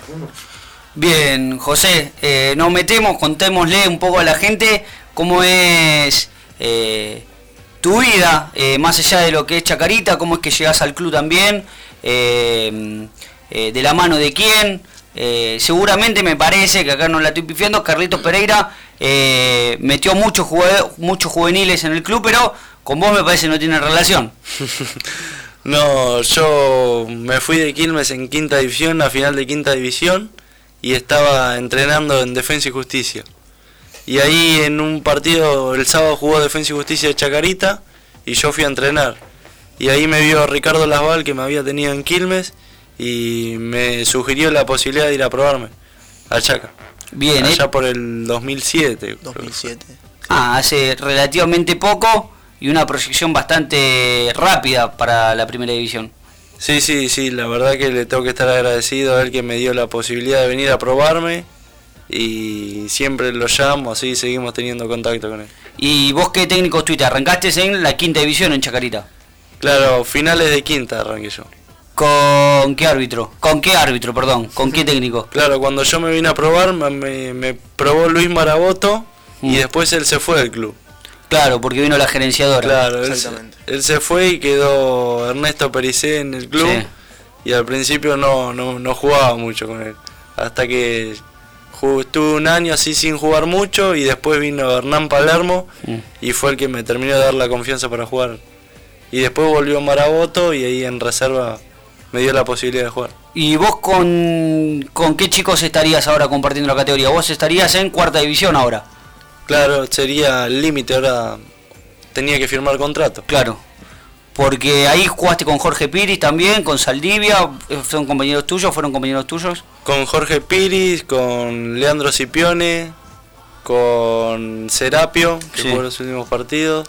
Bien, José, nos metemos, contémosle un poco a la gente cómo es tu vida, más allá de lo que es Chacarita, cómo es que llegás al club también, de la mano de quién. Seguramente me parece que acá no la estoy pifiando, Carlitos Pereira metió muchos juveniles en el club, pero con vos me parece no tiene relación.
No, yo me fui de Quilmes en quinta división, a final de quinta división, y estaba entrenando en Defensa y Justicia. Y ahí en un partido, el sábado jugó Defensa y Justicia de Chacarita, y yo fui a entrenar. Y ahí me vio Ricardo Lasval, que me había tenido en Quilmes, y me sugirió la posibilidad de ir a probarme a Chaca.
Bien,
allá por el 2007.
2007.
Hace relativamente poco y una proyección bastante rápida para la primera división.
Sí, la verdad que le tengo que estar agradecido a él que me dio la posibilidad de venir a probarme y siempre lo llamo, así seguimos teniendo contacto con él.
¿Y vos qué técnico estuviste? ¿Arrancaste en la quinta división en Chacarita?
Claro, finales de quinta arranqué yo.
¿Con qué árbitro? ¿Con qué técnico?
Claro, cuando yo me vine a probar me probó Luis Maraboto y después él se fue del club.
Claro, porque vino la gerenciadora.
Claro, él se fue y quedó Ernesto Pericé en el club. Sí. Y al principio no jugaba mucho con él. Hasta que estuve un año así sin jugar mucho y después vino Hernán Palermo y fue el que me terminó de dar la confianza para jugar. Y después volvió Maraboto y ahí en reserva me dio la posibilidad de jugar.
¿Y vos con qué chicos estarías ahora compartiendo la categoría? ¿Vos estarías en cuarta división ahora?
Claro, sería el límite, ahora tenía que firmar contrato.
Claro, porque ahí jugaste con Jorge Piris también, con Saldivia, ¿fueron compañeros tuyos? Con
Jorge Piris, con Leandro Scipione, con Serapio, que jugó los últimos partidos,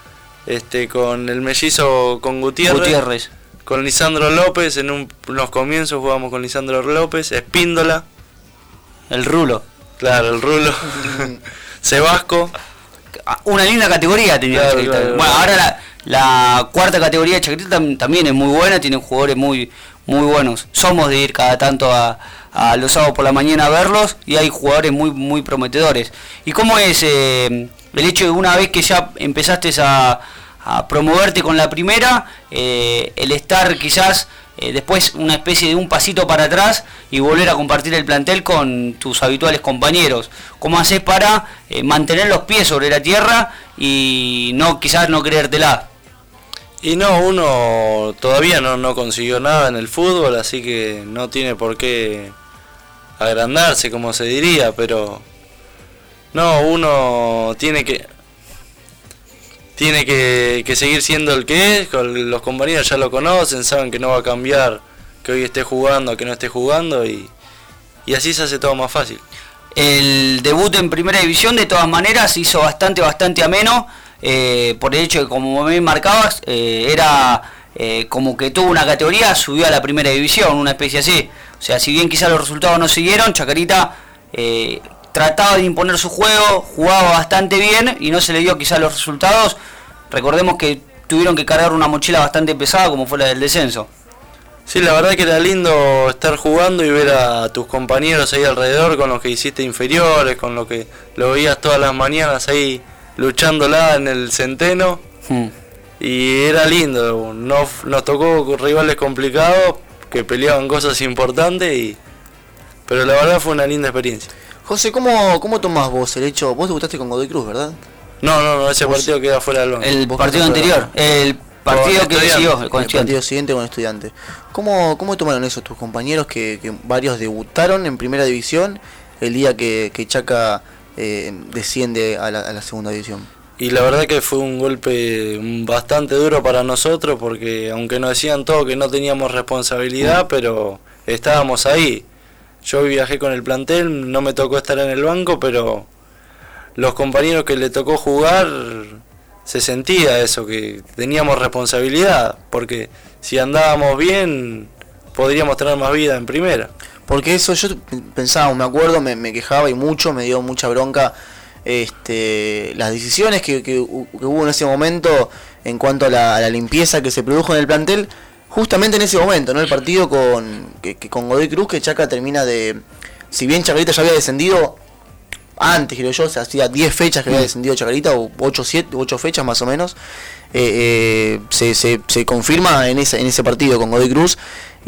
con el mellizo, con Gutiérrez. Con Lisandro López, en unos comienzos jugamos con Lisandro López, Espíndola.
El Rulo.
Claro, el Rulo. Sebasco.
Una linda categoría tenía Chacarita. Claro. Bueno, ahora la cuarta categoría de Chacarita también es muy buena, tienen jugadores muy buenos. Somos de ir cada tanto a los sábados por la mañana a verlos y hay jugadores muy prometedores. ¿Y cómo es el hecho de una vez que ya empezaste a promoverte con la primera, el estar quizás después una especie de un pasito para atrás y volver a compartir el plantel con tus habituales compañeros? ¿Cómo haces para mantener los pies sobre la tierra y quizás no creértela?
Y no, uno todavía no consiguió nada en el fútbol, así que no tiene por qué agrandarse, como se diría, pero no, uno tiene que seguir siendo el que es. Los compañeros ya lo conocen, saben que no va a cambiar, que hoy esté jugando, que no esté jugando, y así se hace todo más fácil.
El debut en primera división de todas maneras se hizo bastante ameno, por el hecho de que, como me marcabas, era como que tuvo una categoría, subió a la primera división, una especie así. O sea, si bien quizás los resultados no siguieron, Chacarita trataba de imponer su juego, jugaba bastante bien y no se le dio quizás los resultados. Recordemos que tuvieron que cargar una mochila bastante pesada como fue la del descenso.
Sí, la verdad que era lindo estar jugando y ver a tus compañeros ahí alrededor con los que hiciste inferiores, con los que lo veías todas las mañanas ahí luchándola en el centeno. Y era lindo, nos tocó rivales complicados que peleaban cosas importantes, pero la verdad fue una linda experiencia.
José, ¿cómo tomás vos el hecho? Vos debutaste con Godoy Cruz, ¿verdad?
No, ese partido queda fuera del banco.
El partido anterior, el partido que siguió con
el partido siguiente con Estudiantes. ¿Cómo tomaron eso tus compañeros que varios debutaron en primera división el día que Chaca desciende a la segunda división?
Y la verdad que fue un golpe bastante duro para nosotros, porque aunque nos decían todos que no teníamos responsabilidad, pero estábamos ahí. Yo viajé con el plantel, no me tocó estar en el banco, pero los compañeros que le tocó jugar, se sentía eso, que teníamos responsabilidad, porque si andábamos bien podríamos tener más vida en primera.
Porque eso yo pensaba, me acuerdo, me quejaba y mucho, me dio mucha bronca las decisiones que hubo en ese momento en cuanto a la limpieza que se produjo en el plantel, justamente en ese momento, ¿no? El partido con Godoy Cruz, que Chaca termina de... Si bien Chacarita ya había descendido antes, creo yo, o sea, hacía 10 fechas que había descendido Chacarita, o 8 fechas más o menos, se confirma en ese partido con Godoy Cruz,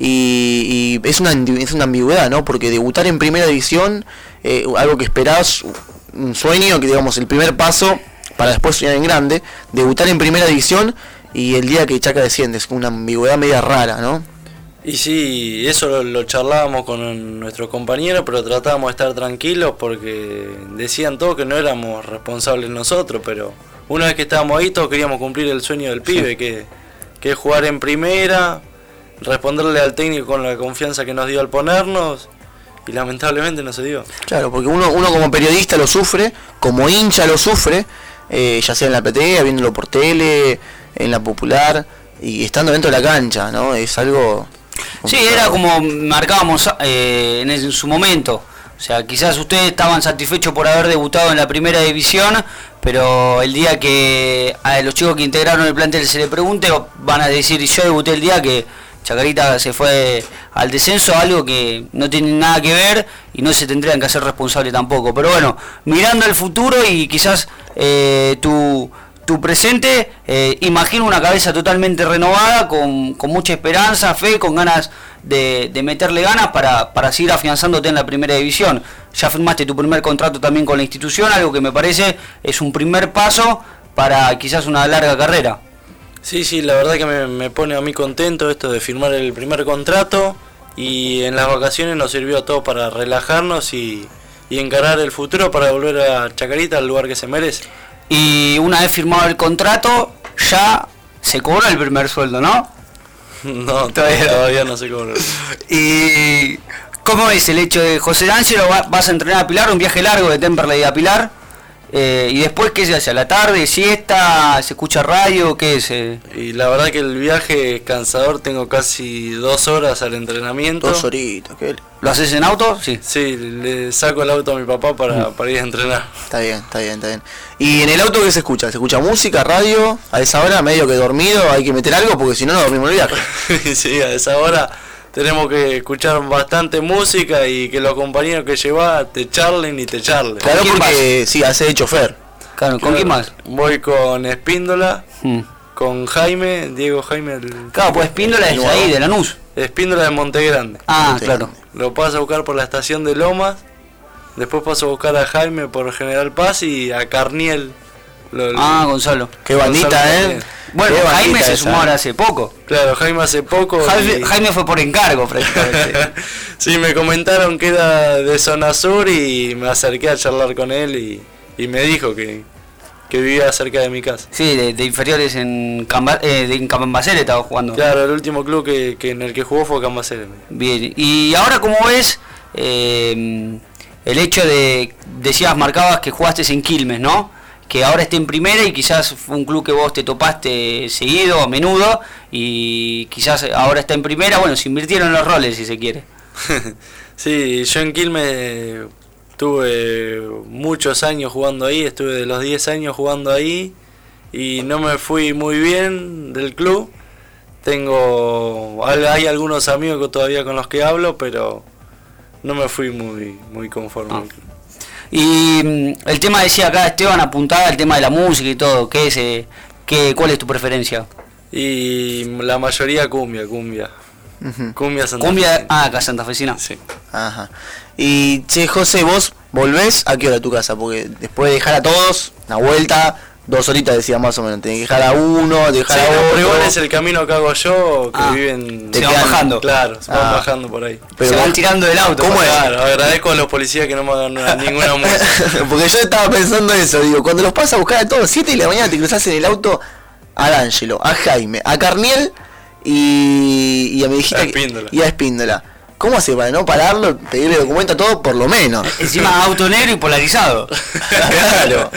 y es una ambigüedad, ¿no? Porque debutar en primera división, algo que esperás, un sueño, que digamos el primer paso para después soñar en grande, debutar en primera división y el día que Chaca desciende, es una ambigüedad media rara, ¿no?
Y sí, eso lo charlábamos con nuestros compañeros, pero tratábamos de estar tranquilos porque decían todos que no éramos responsables nosotros, pero una vez que estábamos ahí todos queríamos cumplir el sueño del pibe, que es jugar en primera, responderle al técnico con la confianza que nos dio al ponernos, y lamentablemente no se dio.
Claro, porque uno como periodista lo sufre, como hincha lo sufre, ya sea en la PTE, viéndolo por tele, en la Popular, y estando dentro de la cancha, ¿no? Es algo...
Sí, era como marcábamos en su momento. O sea, quizás ustedes estaban satisfechos por haber debutado en la primera división, pero el día que a los chicos que integraron el plantel se le pregunte, van a decir, yo debuté el día que Chacarita se fue al descenso, algo que no tiene nada que ver y no se tendrían que hacer responsable tampoco. Pero bueno, mirando al futuro y quizás tu presente, imagino una cabeza totalmente renovada, con mucha esperanza, fe, con ganas de meterle ganas para seguir afianzándote en la primera división. Ya firmaste tu primer contrato también con la institución, algo que me parece es un primer paso para quizás una larga carrera.
Sí, la verdad que me pone a mí contento esto de firmar el primer contrato, y en las vacaciones nos sirvió a todos para relajarnos y encarar el futuro, para volver a Chacarita al lugar que se merece.
Y una vez firmado el contrato, ya se cobra el primer sueldo, ¿no?
No, todavía no se cobra.
¿Y cómo es el hecho de José D'Angelo? ¿Vas a entrenar a Pilar, un viaje largo de Temperley a Pilar? Y después, ¿qué se hace? ¿A la tarde? ¿Siesta? ¿Se escucha radio? ¿Qué es?
Y la verdad que el viaje es cansador, tengo casi 2 horas al entrenamiento.
2 horitas, ¿qué?
¿Lo haces en auto? Sí.
Sí, le saco el auto a mi papá para ir a entrenar.
Está bien. ¿Y en el auto qué se escucha? ¿Se escucha música, radio? A esa hora medio que dormido, hay que meter algo porque si no dormimos el viaje.
Sí, a esa hora tenemos que escuchar bastante música y que los compañeros que llevas te charlen.
Claro, porque sí, hace de chofer.
Claro, ¿con quién más?
Voy con Espíndola, con Jaime, Diego Jaime.
Claro, pues Espíndola es ahí, de Lanús.
Espíndola de Montegrande.
Claro.
Lo paso a buscar por la estación de Lomas, después paso a buscar a Jaime por General Paz y a Carniel
Gonzalo.
Qué bandita,
Bueno, Jaime se sumó ahora hace poco.
Claro, Jaime hace poco.
Jaime fue por encargo prácticamente.
Sí, me comentaron que era de zona sur y me acerqué a charlar con él y me dijo que vivía cerca de mi casa.
Sí, de inferiores en Cambacere estaba jugando.
Claro, el último club que en el que jugó fue Cambacere.
Bien, y ahora ¿cómo ves el hecho de, marcabas que jugaste en Quilmes, ¿no? Que ahora esté en primera y quizás fue un club que vos te topaste seguido, a menudo, y quizás ahora está en primera, bueno, se invirtieron los roles si se quiere.
Sí, yo en Quilmes tuve muchos años jugando ahí, estuve de los 10 años jugando ahí y no me fui muy bien del club. Hay algunos amigos todavía con los que hablo, pero no me fui muy conforme al club.
Y el tema, decía acá Esteban, apuntaba el tema de la música y todo, ¿cuál es tu preferencia?
Y la mayoría cumbia.
Uh-huh.
Cumbia santafesina.
Acá santafesina.
Sí.
Ajá. Y che, José, ¿vos volvés a qué hora a tu casa? Porque después de dejar a todos, una vuelta, 2 horitas decía más o menos, tenés que dejar a uno, dejar a otro.
Pero igual es el camino que hago yo, que viven...
Se van bajando.
Claro, se van bajando por ahí.
Pero se van tirando del auto.
¿Cómo es?
Claro, agradezco a los policías que no me hagan ninguna multa.
Porque yo estaba pensando eso, digo, cuando los pasas a buscar a todos, 7 de la mañana te cruzás en el auto a D'Angelo, a Jaime, a Carniel y a mi hijita y a Espíndola. ¿Cómo hace para no pararlo, pedirle documento a todo por lo menos?
Encima auto negro y polarizado.
Claro.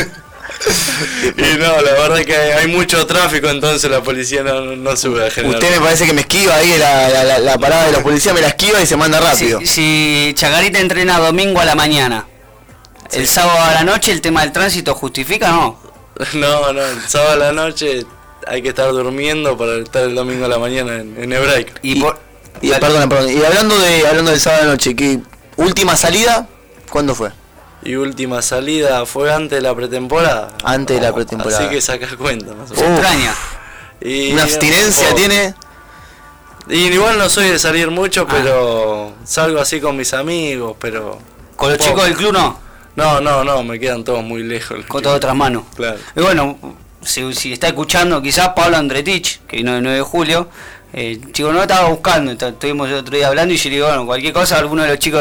Y no, la verdad es que hay mucho tráfico, entonces la policía no sube a generar.
Usted me parece que me esquiva ahí la parada de los policías, me la esquiva y se manda rápido.
Si Chacarita entrena domingo a la mañana, sí. El sábado a la noche, ¿el tema del tránsito justifica o no?
No, el sábado a la noche hay que estar durmiendo para estar el domingo a la mañana en hebraico.
Perdón, y hablando del sábado a la noche, ¿qué última salida? ¿Cuándo fue?
Y última salida fue antes de la pretemporada.
Antes de la pretemporada.
Así que sacás cuenta más o menos.
Se extraña.
¿Una abstinencia tiene?
Y igual no soy de salir mucho, pero salgo así con mis amigos, pero...
¿Con los chicos del club no?
No, me quedan todos muy lejos.
Con todas otras manos.
Claro.
Y bueno, si está escuchando quizás Pablo Andretich, que vino el 9 de julio, chico, no estaba buscando, estuvimos el otro día hablando y yo le digo, bueno, cualquier cosa, alguno de los chicos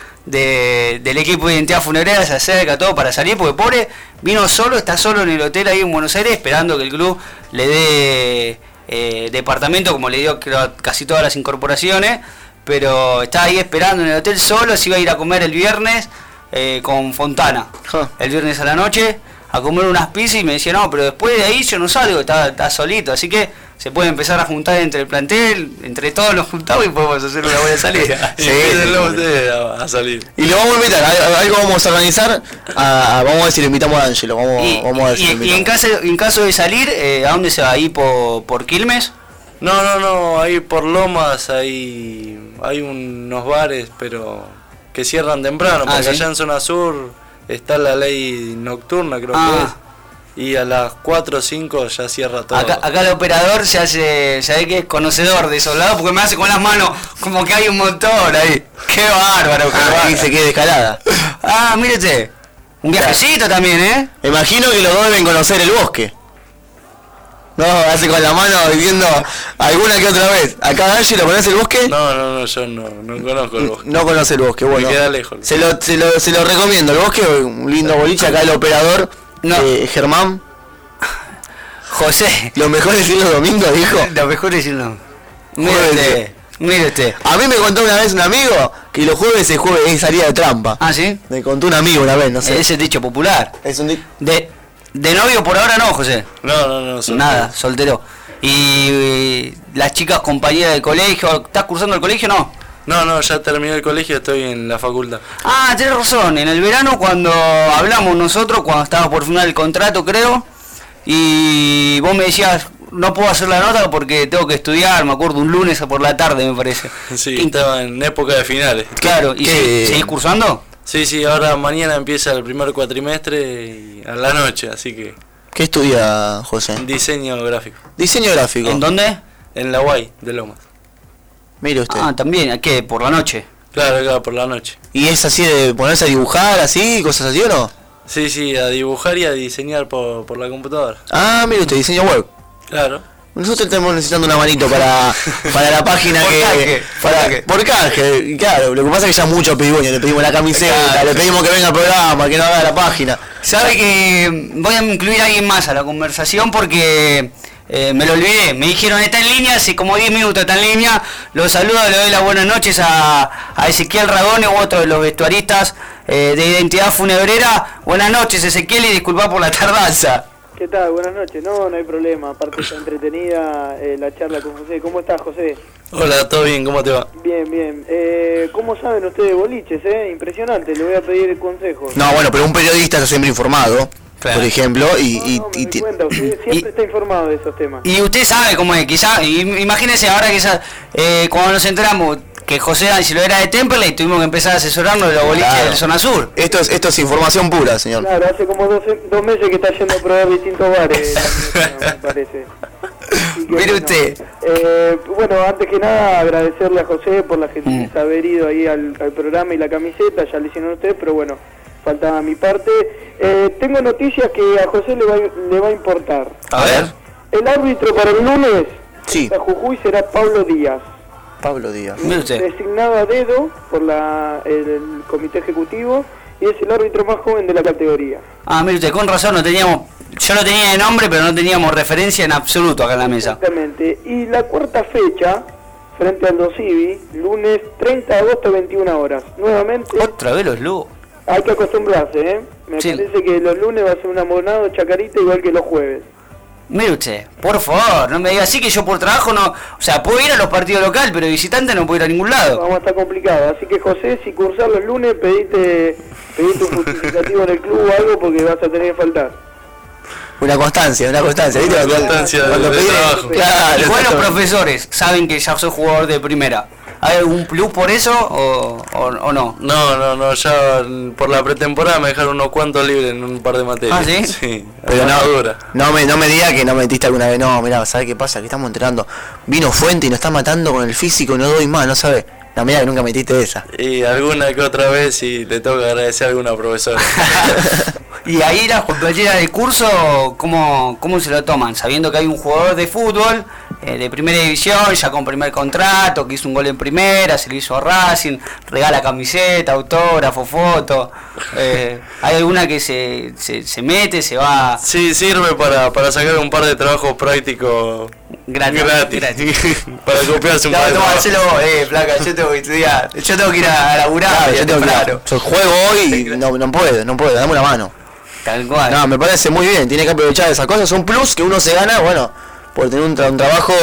del equipo de identidad funeraria se acerca todo para salir, porque pobre vino solo, está solo en el hotel ahí en Buenos Aires esperando que el club le dé departamento, como le dio casi todas las incorporaciones, pero está ahí esperando en el hotel solo, se iba a ir a comer el viernes con Fontana, el viernes a la noche, a comer unas pizzas y me decía, no, pero después de ahí yo no salgo, está solito, así que se puede empezar a juntar entre el plantel, entre todos nos juntamos y podemos hacer una buena salida.
Sí, a salir.
Y lo vamos a invitar, algo vamos a organizar, vamos a ver si lo invitamos a D'Angelo, vamos a ver si lo invitamos.
Y en caso de salir, ¿a dónde se va? ¿Ahí por Quilmes?
No, ahí por Lomas hay unos bares, pero que cierran temprano, porque allá en zona sur está la ley nocturna, creo que es. Y a las 4 o 5 ya cierra todo.
Acá el operador se ve que es conocedor de esos lados, porque me hace con las manos como que hay un montón ahí. ¡Qué bárbaro!
Ahí se queda de escalada.
Mírate. Un viajecito también,
Me imagino que los dos deben conocer el bosque. No, hace con la mano diciendo alguna que otra vez. ¿Acá D'Angelo conoce el bosque?
No, yo no conozco el bosque.
No conoce el bosque, bueno.
Me queda lejos.
Se lo recomiendo, el bosque, un lindo boliche, acá el operador. Germán.
José.
Lo mejor es ir los domingos, dijo.
Lo mejor es ir los domingos. Mire usted.
A mí me contó una vez un amigo que los jueves es salida de trampa.
¿Ah, sí?
Me contó un amigo una vez, no sé.
Es el dicho popular.
Es un
de novio por ahora no, José.
No. Soltero.
Nada, soltero. Y las chicas compañeras del colegio, ¿estás cursando el colegio o no?
No, ya terminé el colegio, estoy en la facultad.
Tenés razón, en el verano cuando hablamos nosotros, cuando estaba por firmar el contrato creo, y vos me decías, no puedo hacer la nota porque tengo que estudiar, me acuerdo, un lunes por la tarde me parece.
Sí, estaba en época de finales.
Claro, ¿y seguís cursando?
Sí, ahora mañana empieza el primer cuatrimestre y a la noche, así que...
¿Qué estudia, José?
Diseño gráfico.
¿Diseño gráfico?
¿En dónde?
En la UAI de Lomas.
Mire usted.
También, ¿qué? ¿Por la noche?
Claro, por la noche.
¿Y es así de ponerse a dibujar así, cosas así o no?
Sí, a dibujar y a diseñar por la computadora.
Ah, mire usted, diseño web.
Claro.
Nosotros estamos necesitando una manito para la página por canje, claro. Lo que pasa es que ya mucho pedimos, le pedimos la camiseta, le pedimos que venga al programa, que no haga la página.
Sabe que voy a incluir a alguien más a la conversación porque me lo olvidé. Me dijeron está en línea, hace como 10 minutos está en línea. Los saludo, le doy las buenas noches a Ezequiel Ragone, otro de los vestuaristas de Identidad Funebrera. Buenas noches, Ezequiel, y disculpa por la tardanza.
¿Qué tal? Buenas noches. No hay problema. Aparte está entretenida la charla con José. ¿Cómo estás, José?
Hola, ¿todo bien? ¿Cómo te va?
Bien. ¿Cómo saben ustedes boliches, Impresionante. Le voy a pedir consejos.
No, bueno, pero un periodista está siempre informado, claro. Por ejemplo,
me cuenta, usted siempre está informado de esos temas.
Y usted sabe cómo es, quizás, imagínese ahora quizás, cuando nos enteramos que José D'Angelo era de Temperley, tuvimos que empezar a asesorarnos de los boliches del Zona Sur.
Esto es información pura, señor.
Claro, hace como 2 meses que está yendo a probar distintos bares, me parece.
Mire usted.
Bueno, antes que nada agradecerle a José por la gentileza de haber ido ahí al programa y la camiseta, ya le hicieron ustedes, pero bueno, faltaba mi parte. Tengo noticias que a José le va a importar.
A ver.
El árbitro para el lunes
sí.
a Jujuy será Pablo Díaz. Designado a dedo por el comité ejecutivo y es el árbitro más joven de la categoría.
Mire usted, con razón, yo lo tenía de nombre, pero no teníamos referencia en absoluto acá en la mesa.
Exactamente. Y la cuarta fecha, frente al Dosivi, lunes 30 de agosto, 21 horas. Nuevamente.
Otra vez los lobos.
Hay que acostumbrarse, Me parece que los lunes va a ser un abonado Chacarita igual que los jueves.
Mire usted, por favor, no me diga así que yo por trabajo no... O sea, puedo ir a los partidos locales, pero visitante no puedo ir a ningún lado.
Vamos a estar complicado. Así que, José, si cursás los lunes, pedite un justificativo en el club o algo porque vas a tener que faltar.
Una constancia, ¿viste?
Una constancia de trabajo.
Claro, igual los profesores saben que ya soy jugador de primera. ¿Hay algún plus por eso o no?
No, ya por la pretemporada me dejaron unos cuantos libres en un par de materias.
¿Ah, sí?
Sí,
pero no me diga que no metiste alguna vez. No, mirá, ¿sabes qué pasa? Que estamos entrenando. Vino Fuente y nos está matando con el físico y no doy más, ¿no sabes? No, mirá que nunca metiste esa.
Y alguna que otra vez y le tengo que agradecer a alguna profesora.
Y ahí las compañeras de curso, ¿cómo se lo toman? Sabiendo que hay un jugador de fútbol de primera división, ya con primer contrato, que hizo un gol en primera, se lo hizo a Racing, regala camiseta, autógrafo, foto. ¿Hay alguna que se mete, se va?
Sí, sirve para sacar un par de trabajos prácticos gratis. Para copiarse un par de trabajos.
Placa, yo tengo que estudiar, yo tengo que ir a laburar.
Claro, yo juego hoy y no puedo, dame una mano.
Tal cual.
No, me parece muy bien, tiene que aprovechar esas cosas, son plus que uno se gana, bueno, por tener un trabajo,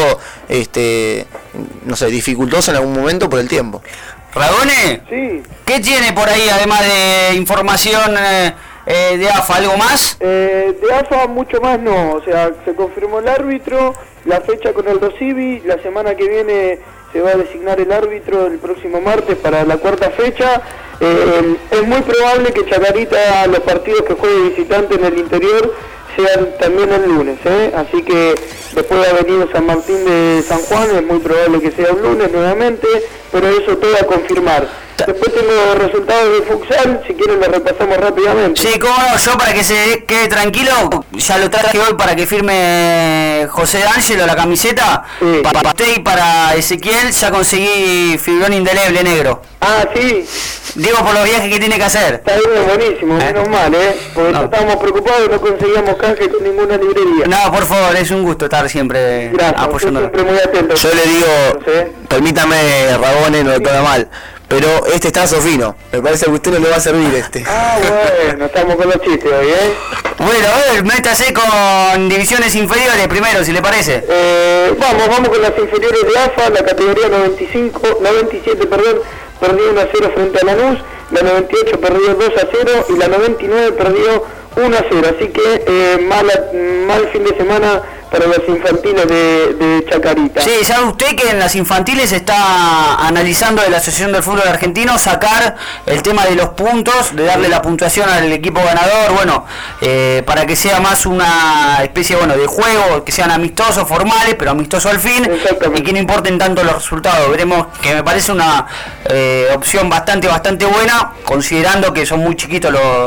no sé, dificultoso en algún momento por el tiempo.
¿Ragone?
Sí.
¿Qué tiene por ahí, además de información de AFA, algo más?
De AFA mucho más no, o sea, se confirmó el árbitro, la fecha con el Dosivi, la semana que viene se va a designar el árbitro el próximo martes para la cuarta fecha. Es muy probable que Chacarita, los partidos que juegue visitante en el interior, sean también el lunes, así que después de haber venido San Martín de San Juan es muy probable que sea un lunes nuevamente, pero eso todo a confirmar. Después tengo resultados de futsal, si quieren lo repasamos rápidamente.
Sí, cómo no, yo para que se quede tranquilo, ya lo traje hoy para que firme José D'Angelo la camiseta. Sí. Para usted y para Ezequiel ya conseguí fibrón indeleble negro.
Ah, sí.
Digo por los viajes que tiene que hacer.
Está bien, buenísimo, menos mal, porque estábamos preocupados y no conseguíamos canje con ninguna librería.
No, por favor, es un gusto estar siempre apoyando.
Siempre muy atento.
Yo le digo, permítame, Ragone, no lo toma mal, pero este está fino, me parece que a usted no le va a servir este.
Ah, bueno, estamos con los chistes hoy,
Bueno, a ver, métase con divisiones inferiores primero, si le parece.
Vamos con las inferiores de AFA, la categoría 97, perdió 1-0 frente a Lanús, la 98 perdió 2-0 y la 99 perdió 1-0, así que mal fin de semana para los infantiles de Chacarita.
Sí, ¿sabe usted que en las infantiles está analizando de la Asociación del Fútbol Argentino sacar el tema de los puntos, de darle la puntuación al equipo ganador, bueno, para que sea más una especie, de juego, que sean amistosos, formales, pero amistosos al fin, y que no importen tanto los resultados? Veremos, que me parece una opción bastante buena, considerando que son muy chiquitos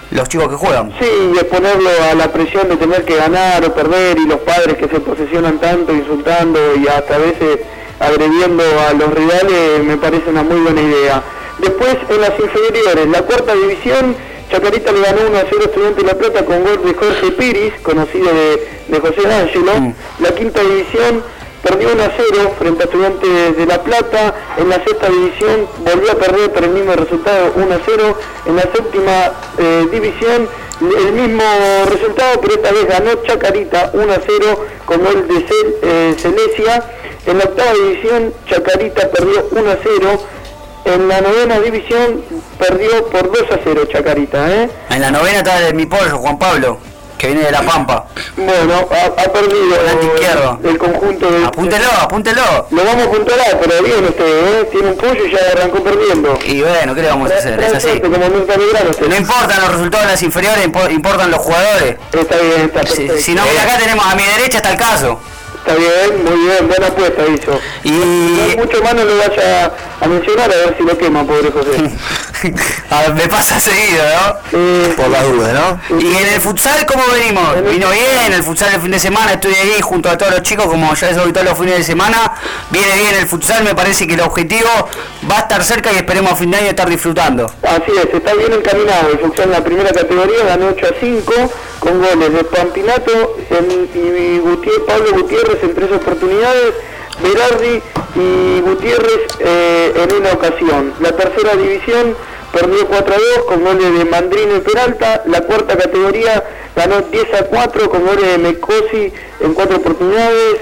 los chicos que juegan.
Sí, y exponerlo a la presión de tener que ganar o perder, y los padres que se posesionan tanto, insultando y hasta a veces agrediendo a los rivales, me parece una muy buena idea. Después, en las inferiores, la cuarta división, Chacarita le ganó 1-0 a Estudiantes de La Plata con gol de Jorge Piris, conocido de José D'Angelo. La quinta división perdió 1-0 frente a Estudiantes de La Plata. En la sexta división volvió a perder por el mismo resultado, 1-0. En la séptima división el mismo resultado, pero esta vez ganó Chacarita 1-0 con gol de Celesia. En la octava división Chacarita perdió 1-0. En la novena división perdió por 2-0 Chacarita.
En la novena está mi pollo, Juan Pablo, que viene de La Pampa.
Bueno, ha perdido el conjunto de...
Apúntelo.
Lo vamos a puntuar, pero bien usted, tiene un pollo y ya arrancó perdiendo.
Y bueno, ¿qué le vamos a hacer? Es así. No importan los resultados de las inferiores, importan los jugadores.
Está bien, está perfecto.
Si no, mira, acá tenemos a mi derecha está el caso.
Está bien, muy bien, buena apuesta hizo.
Y
no mucho más no lo vaya a mencionar, a ver si lo quema, pobre José.
A ver, me pasa seguido, ¿no?
Por la duda, ¿no?
Y en el futsal, ¿cómo venimos? Vino bien, el futsal el fin de semana, estoy ahí junto a todos los chicos, como ya es habitual los fines de semana. Viene bien el futsal, me parece que el objetivo va a estar cerca y esperemos a fin de año estar disfrutando.
Así es, está bien encaminado. El futsal en la primera categoría ganó 8-5 con goles de Pampinato y Pablo Gutiérrez en 3 oportunidades, Berardi y Gutiérrez en una ocasión. La tercera división perdió 4-2 con goles de Mandrino y Peralta. La cuarta categoría ganó 10-4 con goles de Mecosi en 4 oportunidades.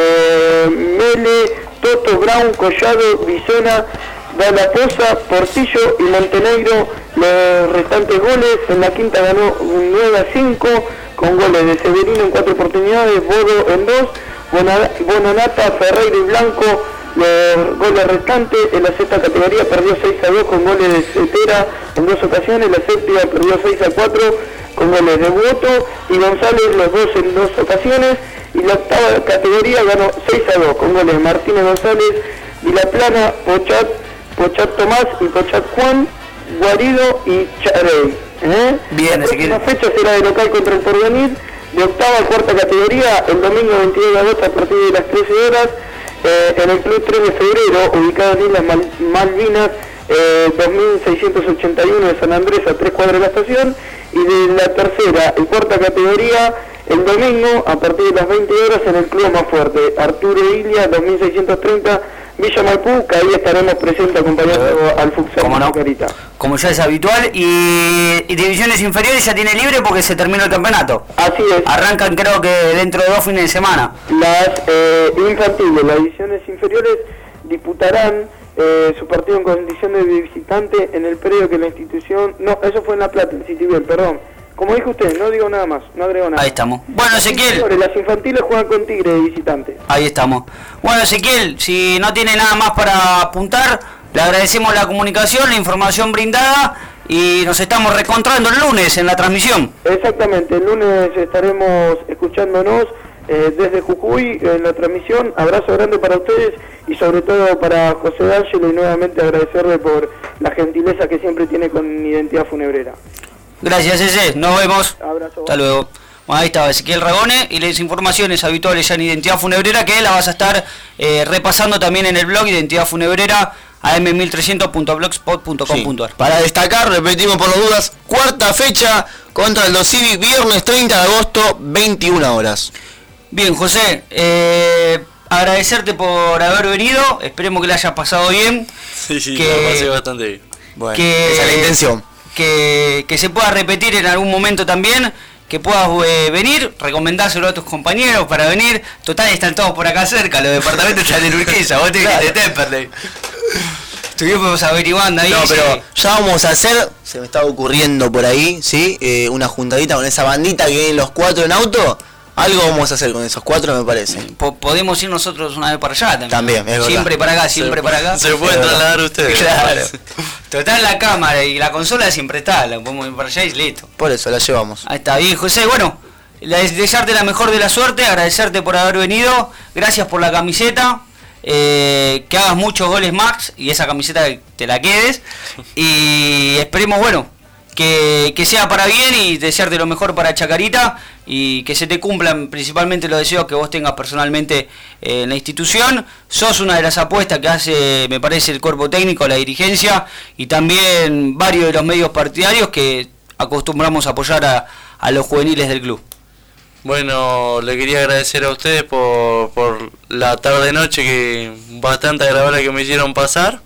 Mele, Toto, Brown, Collado, Bisona, Dalaposa, Portillo y Montenegro los restantes goles. En la quinta ganó 9-5 con goles de Severino en 4 oportunidades, Bodo en 2, Bonanata, Ferreira y Blanco los goles restantes. En la sexta categoría perdió 6-2 con goles de Cetera en 2 ocasiones. La séptima perdió 6-4 con goles de Boto y González los dos en 2 ocasiones. Y la octava categoría ganó 6-2 con goles de Martínez González, Vilaplana, Pochat Tomás y Pochat Juan, Guarido y Charey.
Bien,
la próxima fecha será de local contra el Porvenir, de octava a cuarta categoría, el domingo 22 de agosto a partir de las 13 horas, en el Club 3 de Febrero, ubicado en Islas Malvinas, 2681 de San Andrés, a 3 cuadras de la estación. Y de la tercera y cuarta categoría, el domingo a partir de las 20 horas en el Club Más Fuerte, Arturo Ilia, 2630, Villa Maipú, que ahí estaremos presentes acompañando al futsal de Chacarita.
Como ya es habitual, y divisiones inferiores ya tiene libre porque se terminó el campeonato.
Así es.
Arrancan creo que dentro de 2 fines de semana.
Las infantiles, las divisiones inferiores disputarán su partido en condición de visitante en el predio que la institución... No, eso fue en La Plata, en Citibel, perdón. Como dijo usted, no digo nada más, no agrego nada.
Ahí estamos. Bueno, Ezequiel.
Las infantiles juegan con Tigre de visitante.
Ahí estamos. Bueno, Ezequiel, si no tiene nada más para apuntar, le agradecemos la comunicación, la información brindada y nos estamos reencontrando el lunes en la transmisión.
Exactamente, el lunes estaremos escuchándonos desde Jujuy en la transmisión. Abrazo grande para ustedes y sobre todo para José D'Angelo, y nuevamente agradecerle por la gentileza que siempre tiene con Identidad Funebrera.
Gracias, Eze, nos vemos.
Abrazo.
Hasta luego. Bueno, ahí estaba Ezequiel Ragone y las informaciones habituales ya en Identidad Funebrera, que la vas a estar repasando también en el blog Identidad Funebrera, am1300.blogspot.com.ar.
Sí. Para destacar, repetimos por las dudas, cuarta fecha contra el Dosivi, viernes 30 de agosto, 21 horas.
Bien, José, agradecerte por haber venido, esperemos que le haya pasado bien.
Sí, me pasé bastante bien.
Bueno, esa es la intención.
Que se pueda repetir en algún momento también, que puedas venir, recomendárselo a tus compañeros para venir. Total, están todos por acá cerca, los departamentos están en Urquiza, vos te viniste de Temperley. Estuvimos averiguando ahí.
No, pero ya vamos a hacer, se me estaba ocurriendo por ahí, ¿sí? Una juntadita con esa bandita que vienen los 4 en auto. Algo vamos a hacer con esos 4, me parece.
Podemos ir nosotros una vez para allá
también. Es
siempre para acá, siempre para acá.
Se pueden trasladar ustedes.
Claro. Total, la cámara y la consola siempre está, la podemos ir para allá y listo.
Por eso la llevamos.
Ahí está, bien, José. Bueno, desearte la mejor de la suerte, agradecerte por haber venido, gracias por la camiseta, que hagas muchos goles más y esa camiseta te la quedes. Y esperemos, bueno, que sea para bien y desearte lo mejor para Chacarita y que se te cumplan principalmente los deseos que vos tengas personalmente en la institución. Sos una de las apuestas que hace, me parece, el cuerpo técnico, la dirigencia y también varios de los medios partidarios que acostumbramos a apoyar a los juveniles del club.
Bueno, le quería agradecer a ustedes por la tarde-noche que bastante agradable que me hicieron pasar.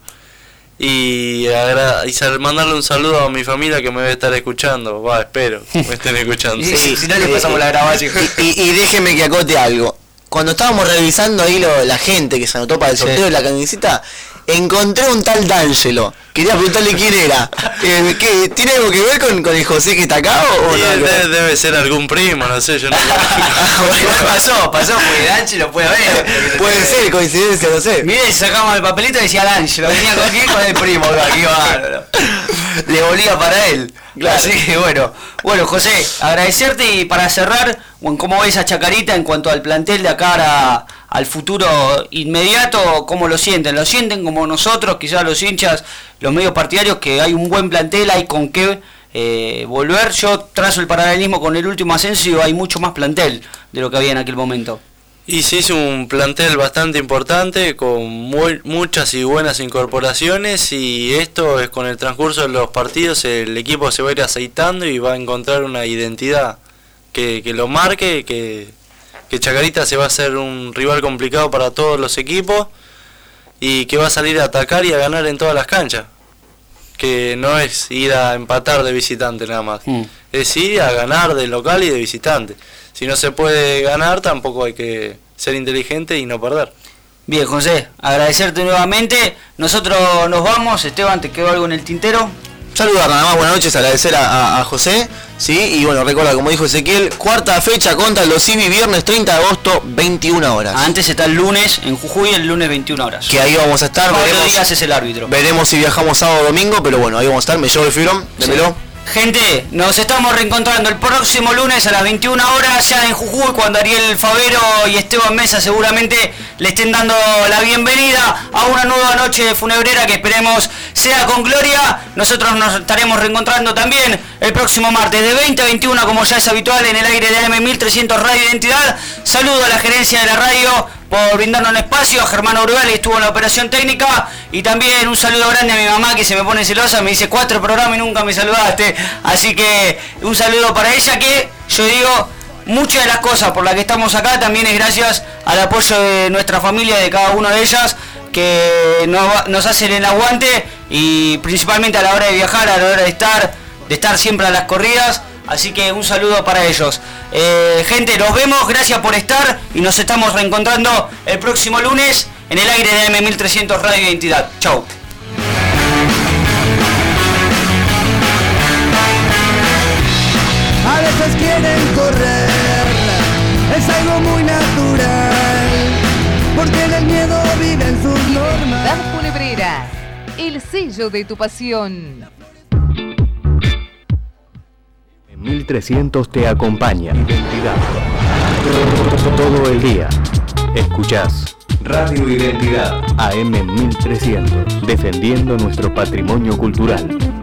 Y mandarle un saludo a mi familia que me debe estar escuchando. Espero que me estén escuchando.
Sí, si no le pasamos la grabación. Y déjeme que acote algo. Cuando estábamos revisando ahí la gente que se anotó para el sorteo de la camiseta, encontré un tal D'Angelo. Quería preguntarle quién era. ¿Tiene algo que ver con el José que está acá o no?
Debe ser algún primo, no sé, yo no
pasó, porque D'Angelo puede haber.
Puede ser, coincidencia, no sé.
Mire, sacamos el papelito y decía D'Angelo, venía con el primo, aquí va. Le volvía para él. Claro. Así que bueno, José, agradecerte y para cerrar, ¿cómo ves a Chacarita en cuanto al plantel de acá al futuro inmediato? ¿Cómo lo sienten? ¿Lo sienten como nosotros, quizás los hinchas, los medios partidarios, que hay un buen plantel, hay con qué volver? Yo trazo el paralelismo con el último ascenso y hay mucho más plantel de lo que había en aquel momento.
Y se hizo un plantel bastante importante con muchas y buenas incorporaciones y esto es con el transcurso de los partidos el equipo se va a ir aceitando y va a encontrar una identidad que lo marque, que Chacarita se va a hacer un rival complicado para todos los equipos y que va a salir a atacar y a ganar en todas las canchas, que no es ir a empatar de visitante nada más, es ir a ganar de local y de visitante. Si no se puede ganar, tampoco hay que ser inteligente y no perder.
Bien, José, agradecerte nuevamente. Nosotros nos vamos. Esteban, ¿te quedó algo en el tintero?
Saludar nada más, buenas noches, agradecer a José, ¿sí? Y bueno, recuerda, como dijo Ezequiel, cuarta fecha contra los Civi, viernes 30 de agosto, 21 horas.
Antes está el lunes en Jujuy, el lunes 21 horas.
Que ahí vamos a estar,
veremos. Díaz es el árbitro.
Veremos si viajamos sábado o domingo, pero bueno, ahí vamos a estar, me llevo el fibrón, démelo. Sí.
Gente, nos estamos reencontrando el próximo lunes a las 21 horas ya en Jujuy, cuando Ariel Favero y Esteban Mesa seguramente le estén dando la bienvenida a una nueva noche funebrera que esperemos sea con gloria. Nosotros nos estaremos reencontrando también el próximo martes de 20 a 21, como ya es habitual, en el aire de AM1300 Radio Identidad. Saludo a la gerencia de la radio por brindarnos un espacio, a Germán Urgal, que estuvo en la operación técnica, y también un saludo grande a mi mamá, que se me pone celosa, me dice 4 programas y nunca me saludaste, así que un saludo para ella, que yo digo, muchas de las cosas por las que estamos acá también es gracias al apoyo de nuestra familia, de cada una de ellas, que nos hacen el aguante, y principalmente a la hora de viajar, a la hora de estar siempre a las corridas. Así que un saludo para ellos. Gente, nos vemos, gracias por estar y nos estamos reencontrando el próximo lunes en el aire de AM1300 Radio Identidad. Chau.
A veces quieren correr, es algo muy natural, porque en el miedo viven sus normas.
Dan Funebreras, el sello de tu pasión.
1300 te acompaña. Identidad. Todo el día. Escuchás Radio Identidad AM 1300. Defendiendo nuestro patrimonio cultural.